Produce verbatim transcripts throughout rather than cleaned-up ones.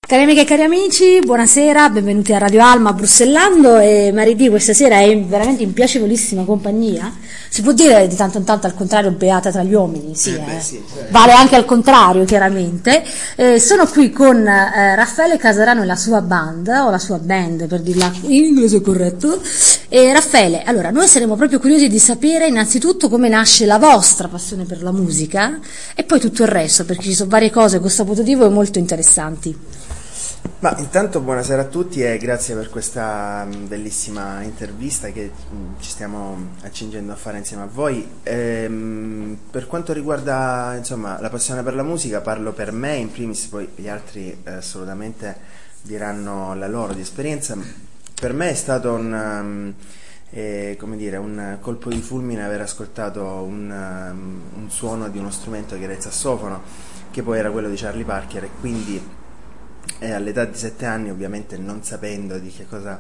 Cari amiche e cari amici, buonasera, benvenuti a Radio Alma Brussellando e Maridì questa sera è veramente in piacevolissima compagnia. Si può dire di tanto in tanto al contrario beata tra gli uomini, sì, eh beh, eh. sì, certo. Vale anche al contrario chiaramente. Eh, sono qui con eh, Raffaele Casarano e la sua band, o la sua band per dirla in inglese corretto. E Raffaele, allora noi saremo proprio curiosi di sapere innanzitutto come nasce la vostra passione per la musica e poi tutto il resto, perché ci sono varie cose con questo motivo molto interessanti. Ma intanto buonasera a tutti e grazie per questa mh, bellissima intervista che mh, ci stiamo accingendo a fare insieme a voi. Ehm, per quanto riguarda insomma la passione per la musica, parlo per me in primis, poi gli altri eh, assolutamente diranno la loro di esperienza. Per me è stato un, um, eh, come dire, un colpo di fulmine aver ascoltato un, um, un suono di uno strumento che era il sassofono, che poi era quello di Charlie Parker, e quindi e all'età di sette anni, ovviamente non sapendo di che cosa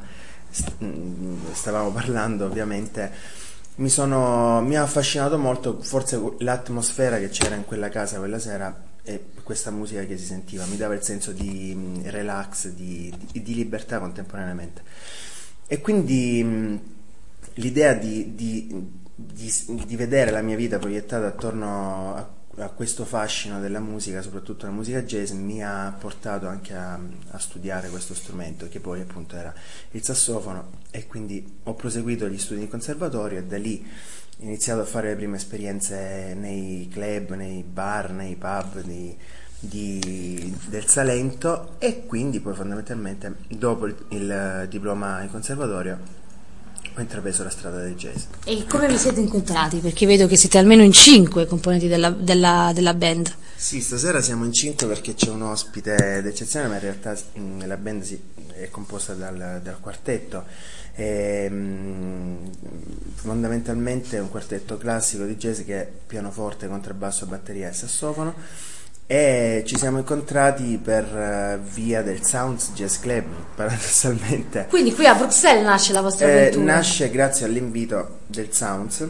stavamo parlando, ovviamente mi sono mi ha affascinato molto, forse l'atmosfera che c'era in quella casa quella sera e questa musica che si sentiva mi dava il senso di relax, di, di, di libertà contemporaneamente, e quindi mh, l'idea di, di, di, di vedere la mia vita proiettata attorno a a questo fascino della musica, soprattutto la musica jazz, mi ha portato anche a, a studiare questo strumento, che poi appunto era il sassofono, e quindi ho proseguito gli studi in conservatorio e da lì ho iniziato a fare le prime esperienze nei club, nei bar, nei pub di, di, del Salento, e quindi poi fondamentalmente dopo il, il diploma in conservatorio ho intrapreso la strada del jazz. E come vi siete incontrati? Perché vedo che siete almeno in cinque componenti della, della, della band. Sì, stasera siamo in cinque perché c'è un ospite d'eccezione, ma in realtà mh, la band si, è composta dal, dal quartetto. E, mh, fondamentalmente è un quartetto classico di jazz che è pianoforte, contrabbasso, batteria e sassofono. E ci siamo incontrati per uh, via del Sounds Jazz Club, paradossalmente. Quindi qui a Bruxelles nasce la vostra eh, avventura? Nasce grazie all'invito del Sounds,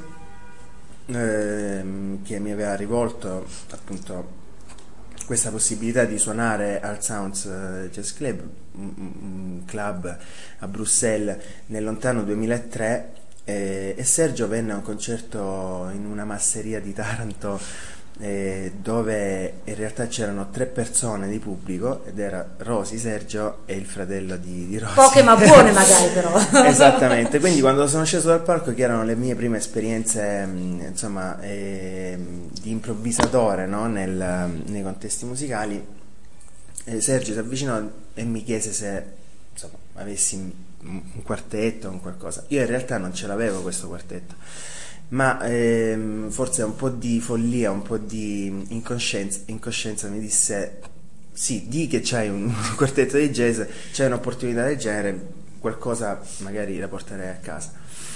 ehm, che mi aveva rivolto appunto questa possibilità di suonare al Sounds uh, Jazz Club, un, un club a Bruxelles nel lontano duemilatré, eh, e Sergio venne a un concerto in una masseria di Taranto, Eh, dove in realtà c'erano tre persone di pubblico ed era Rosy, Sergio e il fratello di, di Rosy. Poche ma buone magari però. Esattamente, quindi quando sono sceso dal palco, che erano le mie prime esperienze mh, insomma eh, di improvvisatore, no? Nel, nei contesti musicali, eh, Sergio si avvicinò e mi chiese se insomma avessi un, un quartetto o un qualcosa. Io in realtà non ce l'avevo questo quartetto, ma ehm, forse un po' di follia, un po' di incoscienza, incoscienza mi disse: sì, di che c'hai un, un quartetto di jazz, c'hai un'opportunità del genere, qualcosa magari la porterei a casa.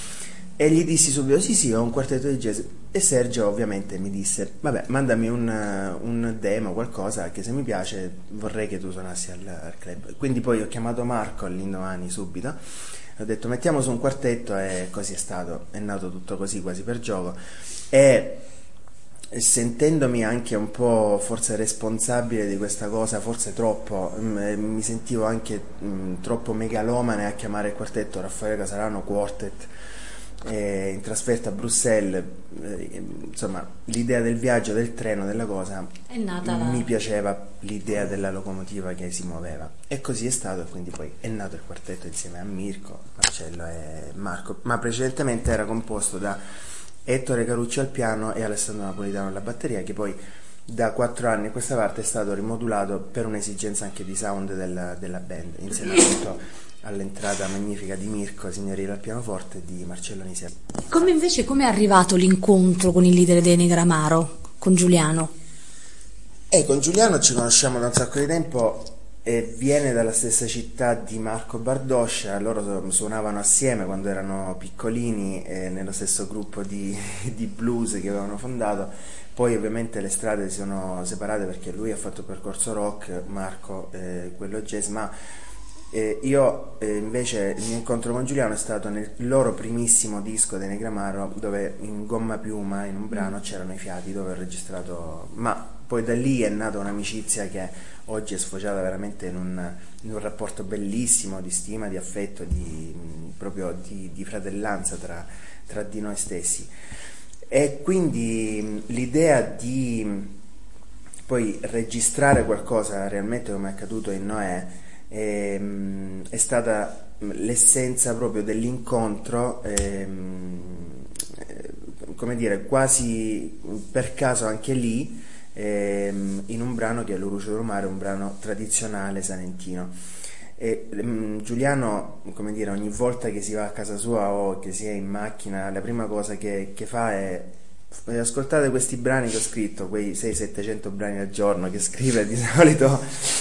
E gli dissi subito: sì sì, ho un quartetto di jazz. E Sergio ovviamente mi disse: vabbè, mandami un, un demo, qualcosa, che se mi piace vorrei che tu suonassi al, al club. Quindi poi ho chiamato Marco all'indomani subito, ho detto mettiamo su un quartetto, e così è stato, è nato tutto così, quasi per gioco. E sentendomi anche un po' forse responsabile di questa cosa, forse troppo, mh, mi sentivo anche mh, troppo megalomane a chiamare il quartetto Raffaele Casarano Quartet, eh, in trasferta a Bruxelles, eh, insomma l'idea del viaggio, del treno, della cosa è nata la... mi piaceva l'idea della locomotiva che si muoveva, e così è stato, e quindi poi è nato il quartetto insieme a Mirko, Marcello e Marco, ma precedentemente era composto da Ettore Carucci al piano e Alessandro Napolitano alla batteria, che poi da quattro anni a questa parte è stato rimodulato per un'esigenza anche di sound della, della band, insieme appunto all'entrata magnifica di Mirko Signorile al pianoforte e di Marcello Nisia. Come invece come è arrivato l'incontro con il leader dei Negramaro, con Giuliano? Eh, con Giuliano ci conosciamo da un sacco di tempo, e viene dalla stessa città di Marco Bardoscia. Loro suonavano assieme quando erano piccolini, eh, nello stesso gruppo di, di blues che avevano fondato. Poi ovviamente le strade si sono separate perché lui ha fatto percorso rock, Marco eh, quello jazz, ma Eh, io eh, invece il mio incontro con Giuliano è stato nel loro primissimo disco dei Negramaro, dove in Gomma Piuma, in un brano, c'erano i fiati, dove ho registrato, ma poi da lì è nata un'amicizia che oggi è sfociata veramente in un, in un rapporto bellissimo di stima, di affetto, di, proprio di, di fratellanza tra, tra di noi stessi. E quindi l'idea di poi registrare qualcosa realmente come è accaduto in Noè è, è stata l'essenza proprio dell'incontro, ehm, come dire, quasi per caso anche lì, ehm, in un brano che è Lo Luce del Mare, un brano tradizionale salentino. E, ehm, Giuliano, come dire, ogni volta che si va a casa sua o che si è in macchina, la prima cosa che, che fa è: ascoltate questi brani che ho scritto, quei seicento settecento brani al giorno che scrive di solito,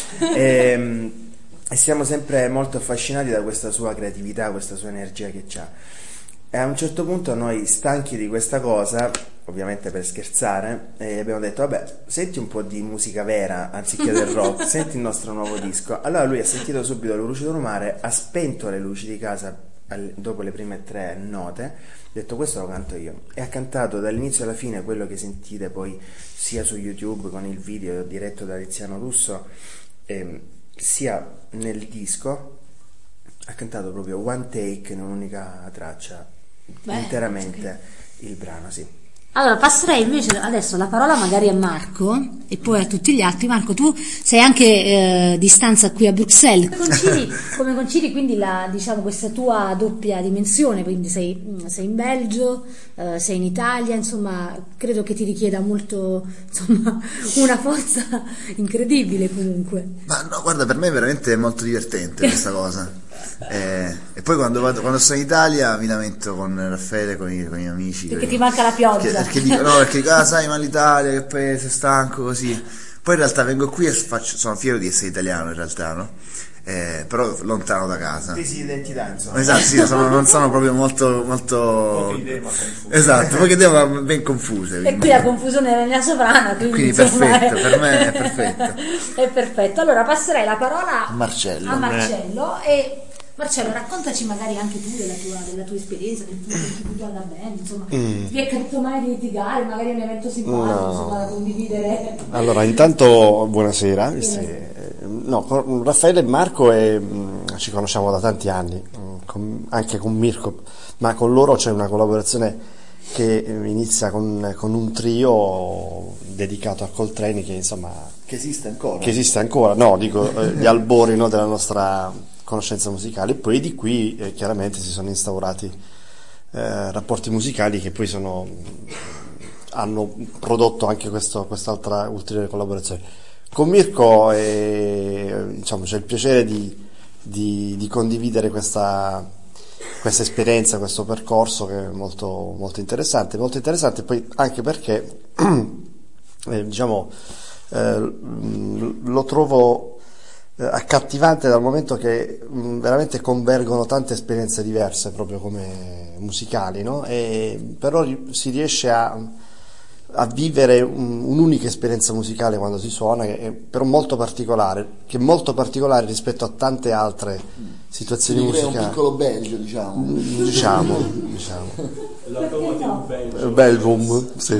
e, e siamo sempre molto affascinati da questa sua creatività, questa sua energia che c'ha. E a un certo punto noi, stanchi di questa cosa, ovviamente per scherzare, eh, abbiamo detto: vabbè, senti un po' di musica vera anziché del rock, senti il nostro nuovo disco. Allora lui ha sentito subito Lo Luce del Mare, ha spento le luci di casa al, dopo le prime tre note, ha detto: questo lo canto io, e ha cantato dall'inizio alla fine quello che sentite poi sia su YouTube con il video diretto da Tiziano Russo, eh, sia nel disco. Ha cantato proprio one take in un'unica traccia. Beh, interamente okay. Il brano, sì. Allora passerei invece adesso la parola magari a Marco e poi a tutti gli altri. Marco, tu sei anche eh, di stanza qui a Bruxelles, come concili, come concili quindi la, diciamo, questa tua doppia dimensione, quindi sei, sei in Belgio, eh, sei in Italia, insomma credo che ti richieda molto, insomma, una forza incredibile comunque. Ma no, guarda, per me è veramente molto divertente questa cosa. Eh, e poi quando vado, quando sono in Italia mi lamento con Raffaele, con i, con i miei amici, perché ti manca la pioggia, perché, perché dico no, perché dico, ah sai, ma l'Italia che paese stanco così. Poi in realtà vengo qui e faccio, sono fiero di essere italiano in realtà, no? Eh, però lontano da casa, crisi di identità, insomma. Esatto, sì, sono, non sono proprio molto molto poche idee ma confuse. Esatto, poche idee ma ben confuse, quindi. E qui la confusione è nella sovrana, quindi, quindi insomma, perfetto, è... per me è perfetto. È perfetto. Allora passerei la parola a Marcello, a Marcello e Marcello, raccontaci magari anche tu della tua, della tua esperienza, del tuo contributo alla band, insomma, mm. vi è capitato mai di litigare, magari un evento simpatico, no. insomma, da condividere? Allora, intanto buonasera, no, con Raffaele e Marco e, ci conosciamo da tanti anni, con, anche con Mirko, ma con loro c'è una collaborazione che inizia con, con un trio dedicato a Coltrane che insomma... Che esiste ancora? Che esiste ancora, no, dico, gli albori, no, della nostra conoscenza musicale, e poi di qui eh, chiaramente si sono instaurati eh, rapporti musicali che poi sono, hanno prodotto anche questo, quest'altra ulteriore collaborazione. Con Mirko eh, diciamo, c'è il piacere di, di, di condividere questa, questa esperienza, questo percorso che è molto, molto interessante, molto interessante poi anche perché eh, diciamo eh, lo trovo accattivante dal momento che mh, veramente convergono tante esperienze diverse proprio come musicali, no? E però si riesce a, a vivere un, un'unica esperienza musicale quando si suona, che è però molto particolare, che è molto particolare rispetto a tante altre situazioni musicali. È un piccolo Belgio, diciamo. Diciamo, diciamo. No? Belgium, sì.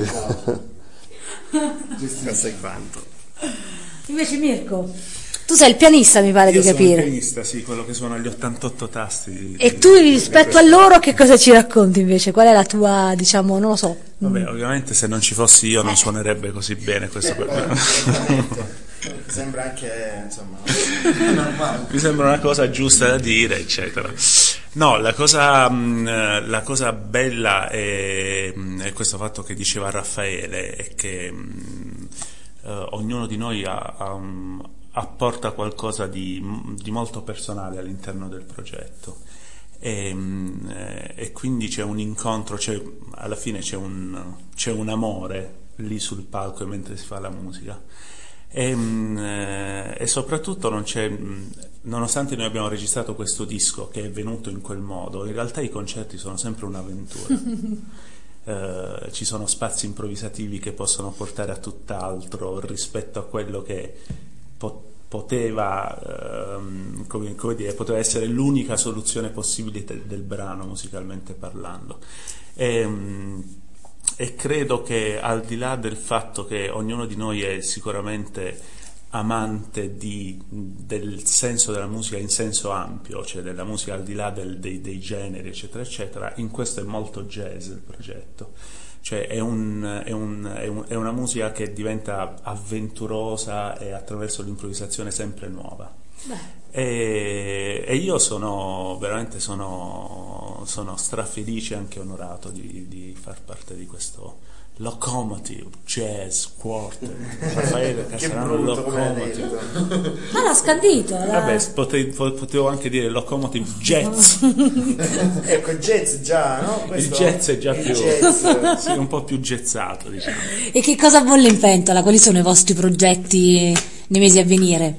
Non sai quanto. Invece Mirko, tu sei il pianista, mi pare Io di capire. Io sono il pianista, sì, quello che suona gli ottantotto tasti. Di, e di, tu rispetto a loro che cosa ci racconti invece? Qual è la tua, diciamo, non lo so. Vabbè, ovviamente se non ci fossi io non suonerebbe così bene questo per me. Sembra anche, insomma, mi sembra una cosa giusta da dire, eccetera. No, la cosa, la cosa bella è, è questo fatto che diceva Raffaele, è che uh, ognuno di noi ha, ha un apporta qualcosa di, di molto personale all'interno del progetto e, e quindi c'è un incontro, c'è, alla fine c'è un, c'è un amore lì sul palco mentre si fa la musica e, e soprattutto non c'è, nonostante noi abbiamo registrato questo disco che è venuto in quel modo, in realtà i concerti sono sempre un'avventura. Uh, ci sono spazi improvvisativi che possono portare a tutt'altro rispetto a quello che poteva, ehm, come, come dire, poteva essere l'unica soluzione possibile del, del brano musicalmente parlando e, e credo che, al di là del fatto che ognuno di noi è sicuramente amante di, del senso della musica in senso ampio, cioè della musica al di là del, dei, dei generi eccetera eccetera, in questo è molto jazz il progetto, cioè è, un, è, un, è, un, è una musica che diventa avventurosa e attraverso l'improvvisazione sempre nuova. E, e io sono veramente sono, sono strafelice e anche onorato di, di far parte di questo Locomotive Jazz Quartet. Raffaele Casarano Locomotive. Ma l'ha scandito. La... Vabbè, potevo, potevo anche dire Locomotive Jazz. Ecco, jazz già, no? Questo il jazz è già più jazz. Sì, un po' più jazzato, diciamo. E che cosa bolle in pentola? Quali sono i vostri progetti nei mesi a venire?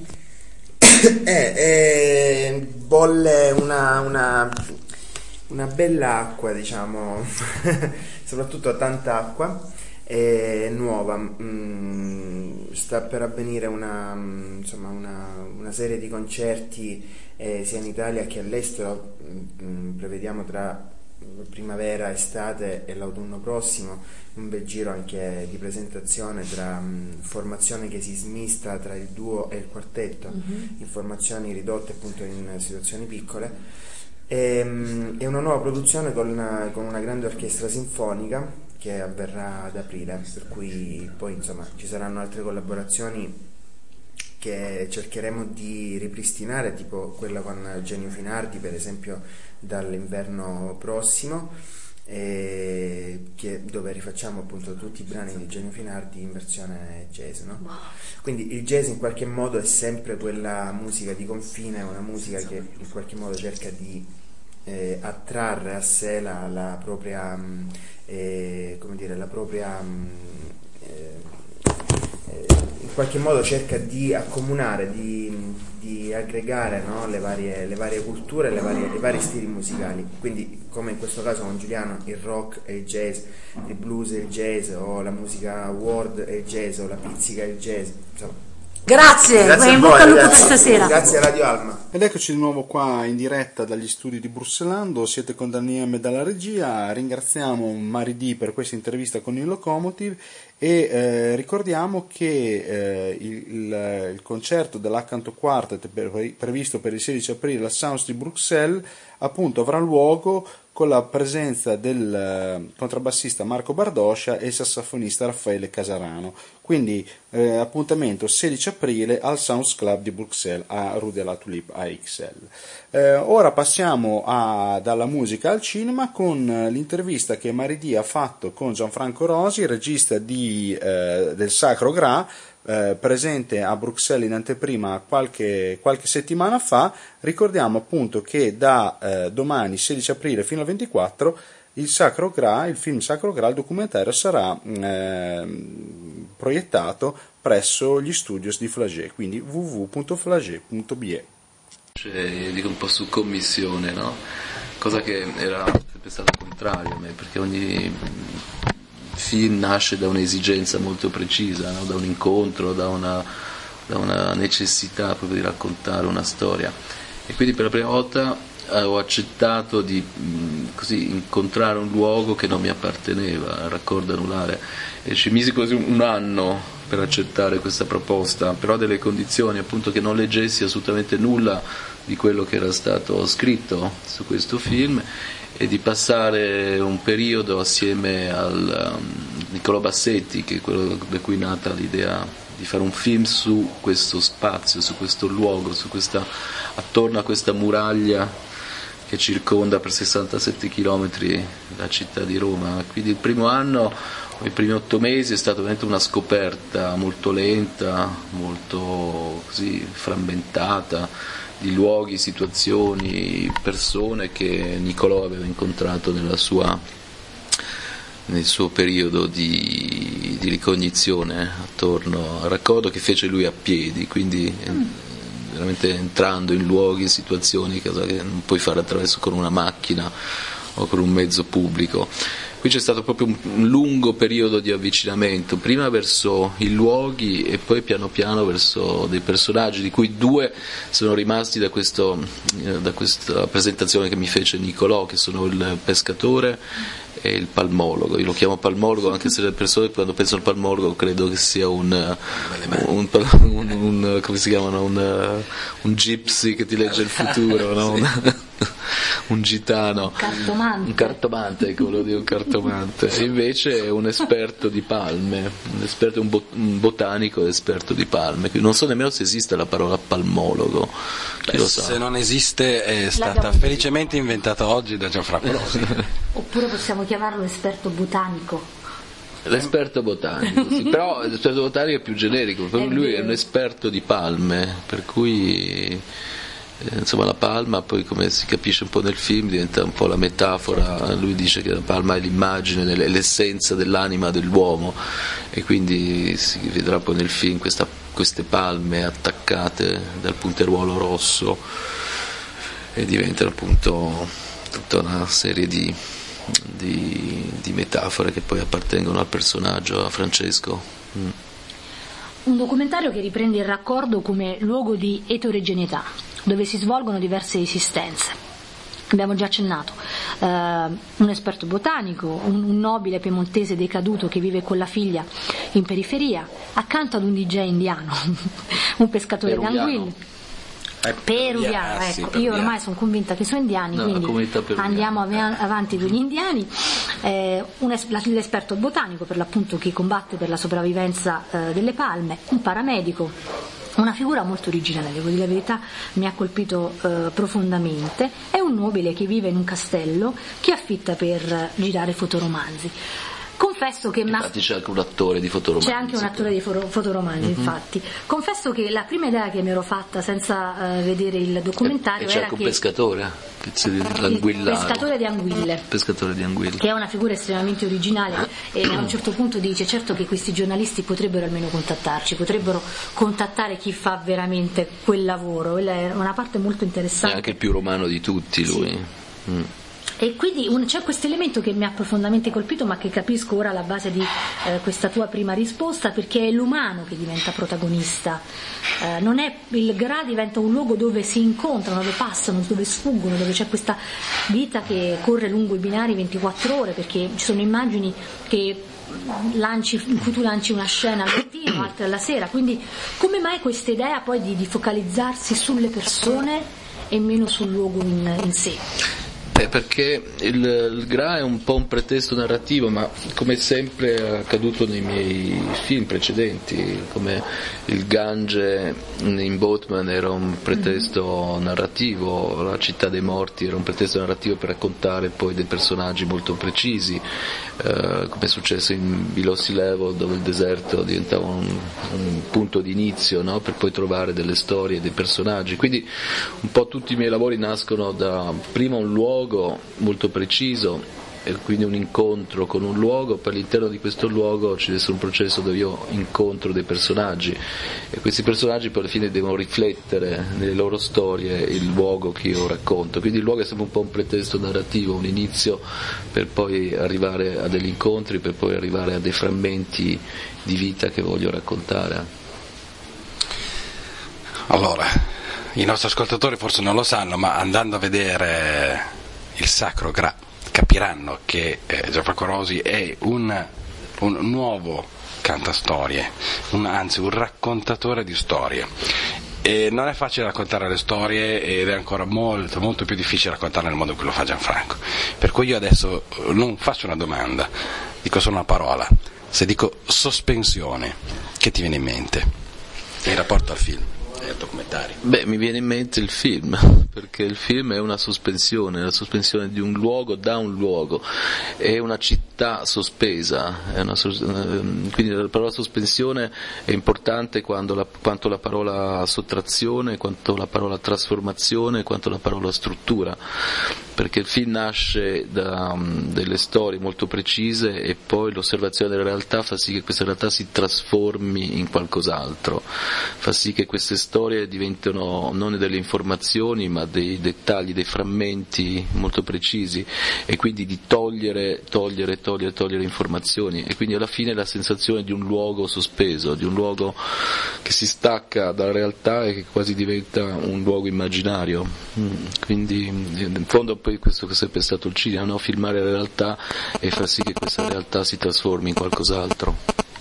eh, eh, bolle una, una, una bella acqua, diciamo. Soprattutto tanta acqua, è nuova, mm, sta per avvenire una, insomma, una, una serie di concerti eh, sia in Italia che all'estero, mm, prevediamo tra primavera, estate e l'autunno prossimo un bel giro anche di presentazione tra mh, formazione che si smista tra il duo e il quartetto, mm-hmm. in formazioni ridotte appunto in situazioni piccole. È una nuova produzione con una, con una grande orchestra sinfonica che avverrà ad aprile, per cui poi insomma ci saranno altre collaborazioni che cercheremo di ripristinare, tipo quella con Genio Finardi per esempio dall'inverno prossimo, e che, dove rifacciamo appunto tutti i brani di Genio Finardi in versione jazz, no? Wow. Quindi il jazz in qualche modo è sempre quella musica di confine, è una musica che in qualche modo cerca di eh, attrarre a sé la, la propria mh, eh, come dire la propria mh, eh, eh, in qualche modo cerca di accomunare, di, di aggregare, no? le, varie, le varie culture, le varie, i vari stili musicali, quindi come in questo caso con Giuliano il rock e il jazz, il blues e il jazz, o la musica world e il jazz, o la pizzica e il jazz, insomma. Grazie, grazie in a voi, bocca al lupo grazie, per stasera. Grazie a Radio Alma. Ed eccoci di nuovo qua in diretta dagli studi di Brusselando, siete con Daniele dalla regia, ringraziamo Mari D per questa intervista con il Locomotive e eh, ricordiamo che eh, il, il, il concerto dell'Accanto Quartet per, previsto per il sedici aprile al Sounds di Bruxelles appunto avrà luogo con la presenza del eh, contrabbassista Marco Bardoscia e il sassofonista Raffaele Casarano. Quindi eh, appuntamento sedici aprile al Sounds Club di Bruxelles a Rue de la Tulipe A X L. Eh, ora passiamo a, dalla musica al cinema con l'intervista che Maridi ha fatto con Gianfranco Rosi, regista di, eh, del Sacro Gra, Eh, presente a Bruxelles in anteprima qualche, qualche settimana fa. Ricordiamo appunto che da eh, domani sedici aprile fino al ventiquattro il Sacro Gra, il film Sacro Gra, il documentario sarà eh, proiettato presso gli studios di Flagey, quindi w w w punto flagey punto b e. Cioè, dico un po' su commissione, no? Cosa che era sempre stato contrario a me, perché ogni film nasce da un'esigenza molto precisa, no? Da un incontro, da una, da una necessità proprio di raccontare una storia, e quindi per la prima volta eh, ho accettato di mh, così incontrare un luogo che non mi apparteneva, il raccordo anulare, e ci misi quasi un, un anno per accettare questa proposta, però a delle condizioni appunto che non leggessi assolutamente nulla di quello che era stato scritto su questo film, e di passare un periodo assieme al um, Niccolò Bassetti, che è quello da cui è nata l'idea di fare un film su questo spazio, su questo luogo, su questa, attorno a questa muraglia che circonda per sessantasette chilometri la città di Roma. Quindi il primo anno, i primi otto mesi, è stata veramente una scoperta molto lenta, molto così frammentata, di luoghi, situazioni, persone che Niccolò aveva incontrato nella sua, nel suo periodo di, di ricognizione attorno al raccordo che fece lui a piedi, quindi mm. veramente entrando in luoghi, situazioni che non puoi fare attraverso con una macchina o con un mezzo pubblico. Qui c'è stato proprio un lungo periodo di avvicinamento, prima verso i luoghi e poi piano piano verso dei personaggi, di cui due sono rimasti da, questo, da questa presentazione che mi fece Niccolò, che sono il pescatore è il palmologo. Io lo chiamo palmologo anche se le persone quando pensano al palmologo credo che sia un, un, un, un come si chiamano un, un gypsy che ti legge il futuro, no? un, un gitano, un cartomante, un cartomante, ecco, volevo dire un cartomante. E invece è un esperto di palme, un esperto, un, bot, un botanico esperto di palme. Non so nemmeno se esiste la parola palmologo. Chi Beh, lo sa? Se non esiste è stata felicemente inventata oggi da Gianfranco Rosi. Oppure possiamo chiamarlo esperto botanico. L'esperto botanico, sì. Però l'esperto botanico è più generico, per lui è un esperto di palme, per cui eh, insomma la palma poi, come si capisce un po' nel film, diventa un po' la metafora. Lui dice che la palma è l'immagine, è l'essenza dell'anima dell'uomo, e quindi si vedrà poi nel film questa, queste palme attaccate dal punteruolo rosso, e diventano appunto tutta una serie di Di, di metafore che poi appartengono al personaggio, a Francesco. Mm. Un documentario che riprende il raccordo come luogo di eterogeneità, dove si svolgono diverse esistenze. Abbiamo già accennato, eh, un esperto botanico, un, un nobile piemontese decaduto che vive con la figlia in periferia, accanto ad un D J indiano, un pescatore di anguille. Peruviano, ah, ecco, sì, io peruviano. Ormai sono convinta che sono indiani, No, quindi andiamo av- avanti con gli indiani. Eh, un es- l'esperto botanico, per l'appunto, che combatte per la sopravvivenza eh, delle palme, un paramedico, una figura molto originale, devo dire la verità, mi ha colpito eh, profondamente, è un nobile che vive in un castello che affitta per girare fotoromanzi. Confesso che infatti c'è anche un attore di fotoromanzi. C'è anche un attore di foro- fotoromanzi, mm-hmm. infatti. Confesso che la prima idea che mi ero fatta senza uh, vedere il documentario e, e c'è era anche che un pescatore, che c'è il pescatore di anguille, pescatore di anguille, che è una figura estremamente originale, e a un certo punto dice: certo che questi giornalisti potrebbero almeno contattarci, potrebbero contattare chi fa veramente quel lavoro. Quella è una parte molto interessante. è anche il più romano di tutti lui. Sì. Mm. E quindi un, c'è questo elemento che mi ha profondamente colpito, ma che capisco ora alla base di eh, questa tua prima risposta, perché è l'umano che diventa protagonista. Eh, non è, il Gra diventa un luogo dove si incontrano, dove passano, dove sfuggono, dove c'è questa vita che corre lungo i binari ventiquattro ore, perché ci sono immagini che lanci, in cui tu lanci una scena al mattino, altre alla sera. Quindi come mai questa idea poi di, di focalizzarsi sulle persone e meno sul luogo in, in sé? Eh, perché il, il Gra è un po' un pretesto narrativo, ma come sempre è accaduto nei miei film precedenti, come il Gange in Boatman era un pretesto narrativo, la Città dei Morti era un pretesto narrativo per raccontare poi dei personaggi molto precisi, eh, come è successo in Below Sea Level, dove il deserto diventava un, un punto di inizio, no? Per poi trovare delle storie, dei personaggi. Quindi un po' tutti i miei lavori nascono da prima un luogo molto preciso, e quindi un incontro con un luogo. Per all'interno di questo luogo ci deve essere un processo dove io incontro dei personaggi, e questi personaggi poi alla fine devono riflettere nelle loro storie il luogo che io racconto. Quindi il luogo è sempre un po' un pretesto narrativo, un inizio per poi arrivare a degli incontri, per poi arrivare a dei frammenti di vita che voglio raccontare. Allora, i nostri ascoltatori forse non lo sanno, ma andando a vedere il Sacro Gra capiranno che eh, Gianfranco Rosi è un, un nuovo cantastorie, un, anzi un raccontatore di storie. E non è facile raccontare le storie, ed è ancora molto molto più difficile raccontarle nel modo in cui lo fa Gianfranco. Per cui io adesso non faccio una domanda, dico solo una parola. Se dico sospensione, che ti viene in mente in rapporto al film? Documentario. Beh, mi viene in mente il film, perché il film è una sospensione, la sospensione di un luogo da un luogo, è una città sospesa, è una sos- quindi la parola sospensione è importante quando la, quanto la parola sottrazione, quanto la parola trasformazione, quanto la parola struttura, perché il film nasce da um, delle storie molto precise, e poi l'osservazione della realtà fa sì che questa realtà si trasformi in qualcos'altro, fa sì che queste storie diventano non delle informazioni ma dei dettagli, dei frammenti molto precisi, e quindi di togliere, togliere, togliere togliere, togliere informazioni, e quindi alla fine la sensazione di un luogo sospeso, di un luogo che si stacca dalla realtà e che quasi diventa un luogo immaginario. Quindi in fondo poi questo che è sempre stato il cinema, no? Filmare la realtà e far sì che questa realtà si trasformi in qualcos'altro.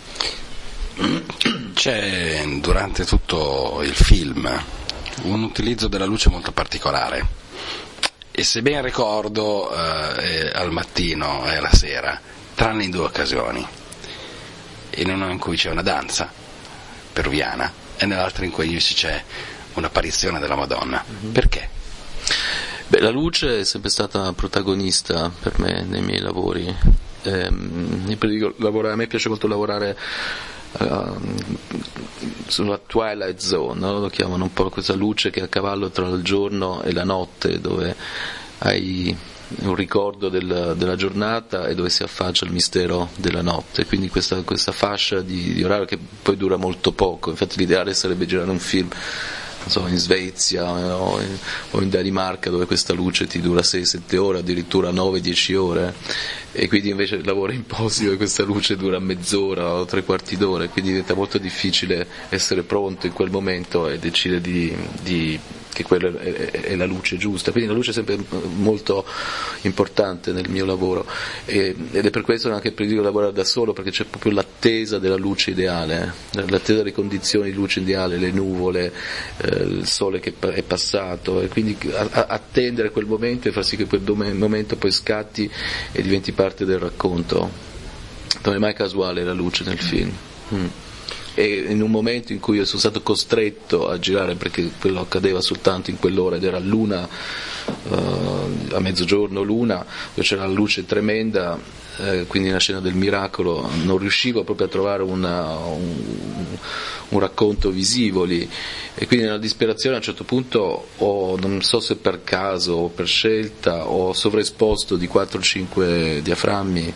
C'è durante tutto il film un utilizzo della luce molto particolare, e se ben ricordo eh, al mattino e alla sera, tranne in due occasioni, in una in cui c'è una danza peruviana e nell'altra in cui c'è un'apparizione della Madonna. Mm-hmm. Perché? Beh, la luce è sempre stata protagonista per me nei miei lavori. Eh, lavorare, a me piace molto lavorare Uh, sulla twilight zone, no? Lo chiamano un po' questa luce che è a cavallo tra il giorno e la notte, dove hai un ricordo del, della giornata e dove si affaccia il mistero della notte, quindi questa, questa fascia di, di orario che poi dura molto poco. Infatti l'ideale sarebbe girare un film, non so, in Svezia o in, o in Danimarca, dove questa luce ti dura sei sette ore, addirittura nove dieci ore, e quindi invece lavoro in posti dove questa luce dura mezz'ora o tre quarti d'ora, quindi diventa molto difficile essere pronto in quel momento e decidere di, di che quella è, è la luce giusta. Quindi la luce è sempre molto importante nel mio lavoro, e, ed è per questo anche prediligo lavorare da solo, perché c'è proprio l'attesa della luce ideale, l'attesa delle condizioni di luce ideale, le nuvole, eh, il sole che è passato, e quindi a, a, attendere quel momento e far sì che quel momento poi scatti e diventi parte del racconto. Non è mai casuale la luce nel film. Mm. E in un momento in cui io sono stato costretto a girare, perché quello accadeva soltanto in quell'ora ed era l'una, uh, a mezzogiorno l'una, dove c'era la luce tremenda, eh, quindi nella scena del miracolo non riuscivo proprio a trovare una, un, un racconto visivo lì, e quindi nella disperazione a un certo punto ho, non so se per caso o per scelta, ho sovraesposto di quattro cinque diaframmi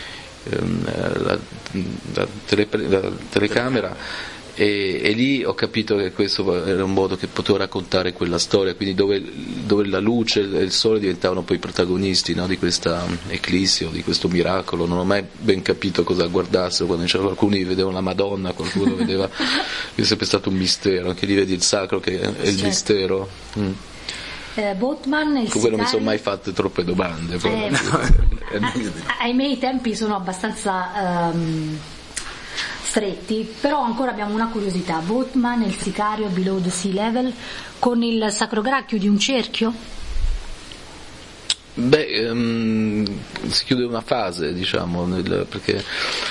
La, la, tele, la telecamera, e, e lì ho capito che questo era un modo che potevo raccontare quella storia, quindi dove, dove la luce e il sole diventavano poi i protagonisti, no, di questa eclissi o di questo miracolo. Non ho mai ben capito cosa guardassero, quando c'era qualcuno vedeva la Madonna, qualcuno vedeva, è sempre stato un mistero, anche lì vedi il sacro che è il certo. mistero. mm. Eh, Boatman, il Comunque non mi sono mai fatte troppe domande. Eh, ahimè i tempi sono abbastanza um, stretti, però ancora abbiamo una curiosità. Boatman, il sicario, Below the Sea Level, con il Sacro Graal chiudi un cerchio? Beh, um, si chiude una fase, diciamo, nel, perché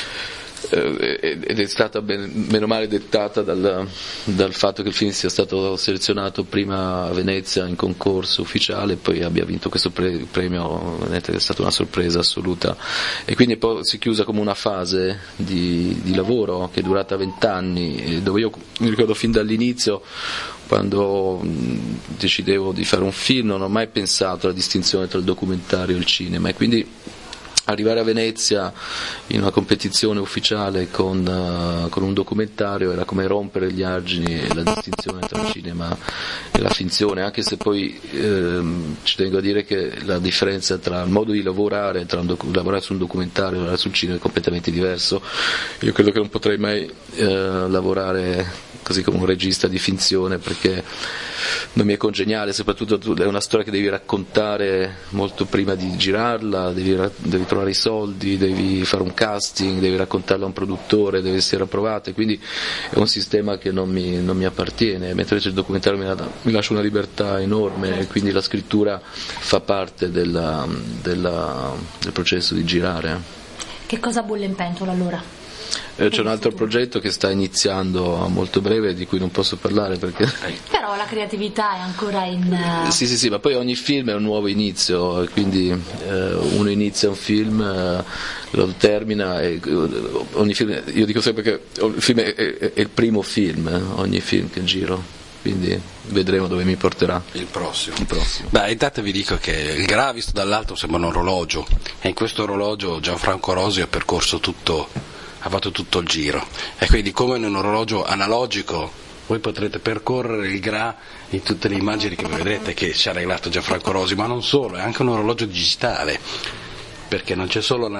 ed è stata ben, meno male dettata dal, dal fatto che il film sia stato selezionato prima a Venezia in concorso ufficiale e poi abbia vinto questo pre, premio, che è stata una sorpresa assoluta, e quindi poi si è chiusa come una fase di, di lavoro che è durata vent'anni, dove io mi ricordo fin dall'inizio, quando mh, decidevo di fare un film, non ho mai pensato alla distinzione tra il documentario e il cinema, e quindi arrivare a Venezia in una competizione ufficiale con, uh, con un documentario era come rompere gli argini e la distinzione tra il cinema e la finzione, anche se poi ehm, ci tengo a dire che la differenza tra il modo di lavorare, tra un docu- lavorare su un documentario e lavorare sul cinema è completamente diverso. Io credo che non potrei mai eh, lavorare così come un regista di finzione, perché non mi è congeniale, soprattutto è una storia che devi raccontare molto prima di girarla, devi, devi trovare i soldi, devi fare un casting, devi raccontarla a un produttore, deve essere approvata, quindi è un sistema che non mi, non mi appartiene, mentre invece il documentario mi, la, mi lascia una libertà enorme, e quindi la scrittura fa parte della, della, del processo di girare. Che cosa bolle in pentola allora? C'è un altro progetto che sta iniziando a molto breve, di cui non posso parlare perché... Però la creatività è ancora in... Uh... Sì, sì, sì, ma poi ogni film è un nuovo inizio, quindi eh, uno inizia un film, eh, lo termina, e ogni film, io dico sempre che il film è, è, è il primo film, eh, ogni film che giro, quindi vedremo dove mi porterà il prossimo. Il prossimo. Beh, intanto vi dico che il Graal visto dall'alto sembra un orologio, e in questo orologio Gianfranco Rosi ha percorso tutto, ha fatto tutto il giro, e quindi come in un orologio analogico voi potrete percorrere il Graal in tutte le immagini che vedrete che ci ha regalato Gianfranco Rosi, ma non solo, è anche un orologio digitale, perché non c'è solo una,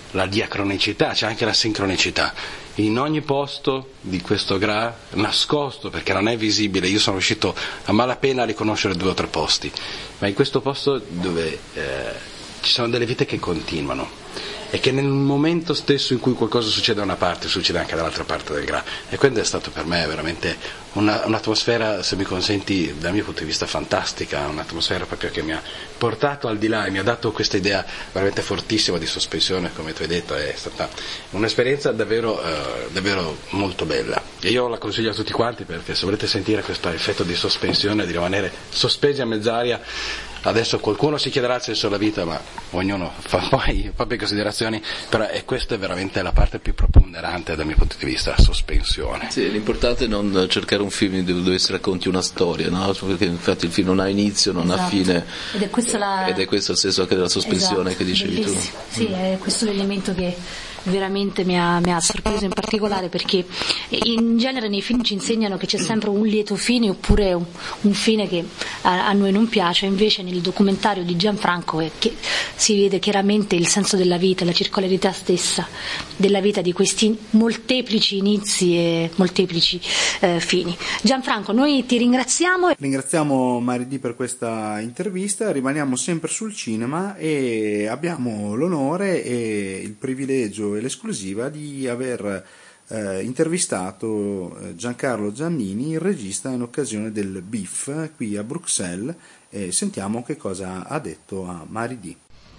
la diacronicità, c'è anche la sincronicità. In ogni posto di questo Gra, nascosto perché non è visibile, io sono riuscito a malapena a riconoscere due o tre posti, ma in questo posto dove eh, ci sono delle vite che continuano e che nel momento stesso in cui qualcosa succede da una parte succede anche dall'altra parte del Gra, e quello è stato per me veramente una, un'atmosfera, se mi consenti, dal mio punto di vista fantastica, un'atmosfera proprio che mi ha portato al di là e mi ha dato questa idea veramente fortissima di sospensione, come tu hai detto. È stata un'esperienza davvero, eh, davvero molto bella, e io la consiglio a tutti quanti, perché se volete sentire questo effetto di sospensione, di rimanere sospesi a mezz'aria. Adesso qualcuno si chiederà il senso della vita, ma ognuno fa poi le proprie considerazioni, però e questa è veramente la parte più preponderante dal mio punto di vista, la sospensione. Sì, l'importante è non cercare un film dove si racconti una storia, no? Perché infatti il film non ha inizio, non esatto. ha fine, ed è, questa la... ed è questo il senso anche della sospensione, esatto, che dicevi bellissimo. tu. Sì, è questo l'elemento che veramente mi ha, mi ha sorpreso in particolare, perché in genere nei film ci insegnano che c'è sempre un lieto fine oppure un, un fine che a, a noi non piace, invece nel documentario di Gianfranco è che si vede chiaramente il senso della vita, la circolarità stessa della vita, di questi molteplici inizi e molteplici eh, fini. Gianfranco, noi ti ringraziamo. Ringraziamo Maridì per questa intervista, rimaniamo sempre sul cinema e abbiamo l'onore e il privilegio e l'esclusiva di aver eh, intervistato Giancarlo Giannini, il regista, in occasione del B I F qui a Bruxelles, e sentiamo che cosa ha detto a Maridì.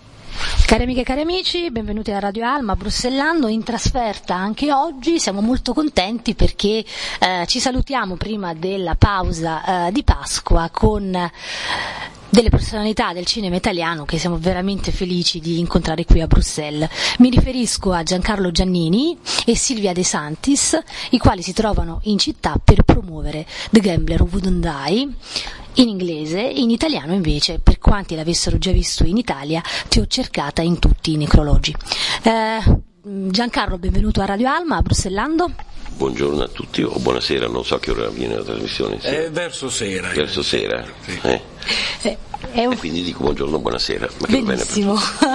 Cari amiche e cari amici, benvenuti a Radio Alma Bruxellando, in trasferta anche oggi. Siamo molto contenti perché eh, ci salutiamo prima della pausa eh, di Pasqua con delle personalità del cinema italiano che siamo veramente felici di incontrare qui a Bruxelles. Mi riferisco a Giancarlo Giannini e Silvia De Santis, i quali si trovano in città per promuovere The Gambler Wouldn't Die in inglese, in italiano invece, per quanti l'avessero già visto in Italia, Ti ho cercata in tutti i necrologi. Eh, Giancarlo, benvenuto a Radio Alma a Bruxellando. Buongiorno a tutti, o buonasera, non so che ora viene la trasmissione. Sì. Eh, verso sera. Verso sera. Sì. Eh. Eh, è un... E quindi dico buongiorno, buonasera. Ma che benissimo.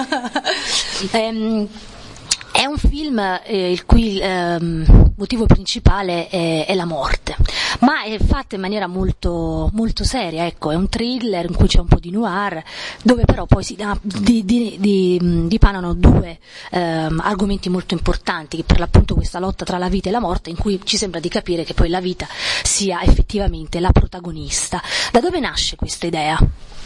bene ehm, è un film eh, il cui ehm, motivo principale è, è la morte, ma è fatto in maniera molto, molto seria, ecco, è un thriller in cui c'è un po' di noir, dove però poi si ah, di, di, di, dipanano due ehm, argomenti molto importanti, che per l'appunto questa lotta tra la vita e la morte, in cui ci sembra di capire che poi la vita sia effettivamente la protagonista. Da dove nasce questa idea?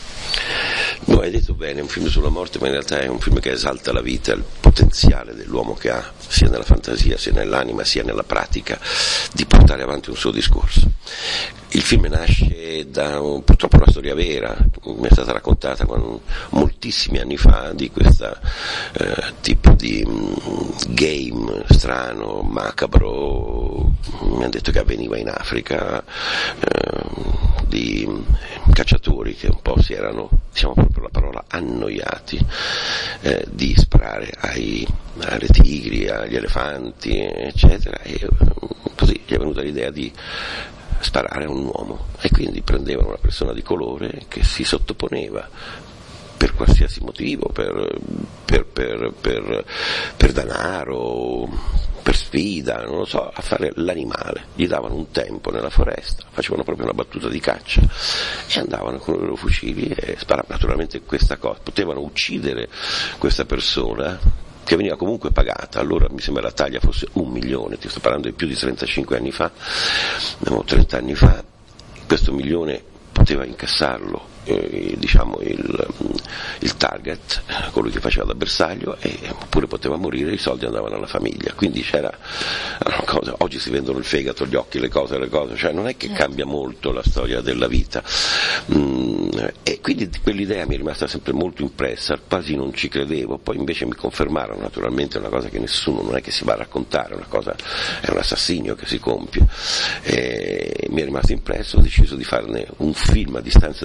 No, hai detto bene, è un film sulla morte, ma in realtà è un film che esalta la vita, il potenziale dell'uomo che ha, sia nella fantasia, sia nell'anima, sia nella pratica, di portare avanti un suo discorso. Il film nasce da un, purtroppo una storia vera, mi è stata raccontata con, moltissimi anni fa, di questo eh, tipo di mh, game strano, macabro, mi hanno detto che avveniva in Africa, eh, di cacciatori che un po' si erano, diciamo proprio la parola, annoiati eh, di sparare ai, alle tigri, agli elefanti, eccetera, e così gli è venuta l'idea di sparare a un uomo, e quindi prendevano una persona di colore che si sottoponeva per qualsiasi motivo, per, per, per, per, per denaro, per sfida, non lo so, a fare l'animale. Gli davano un tempo nella foresta, facevano proprio una battuta di caccia e andavano con i loro fucili e sparavano. Naturalmente questa cosa, potevano uccidere questa persona che veniva comunque pagata, allora mi sembra la taglia fosse un milione, ti sto parlando di più di trentacinque anni fa, trenta anni fa, questo milione poteva incassarlo eh, diciamo il, il target, colui che faceva da bersaglio, e, oppure poteva morire, i soldi andavano alla famiglia, quindi c'era una cosa. Oggi si vendono il fegato, gli occhi, le cose, le cose, cioè non è che cambia molto la storia della vita, mm, e quindi quell'idea mi è rimasta sempre molto impressa, quasi non ci credevo, poi invece mi confermarono, naturalmente è una cosa che nessuno, non è che si va a raccontare, una cosa, è un assassinio che si compie, e mi è rimasto impresso, ho deciso di farne un film a distanza di più di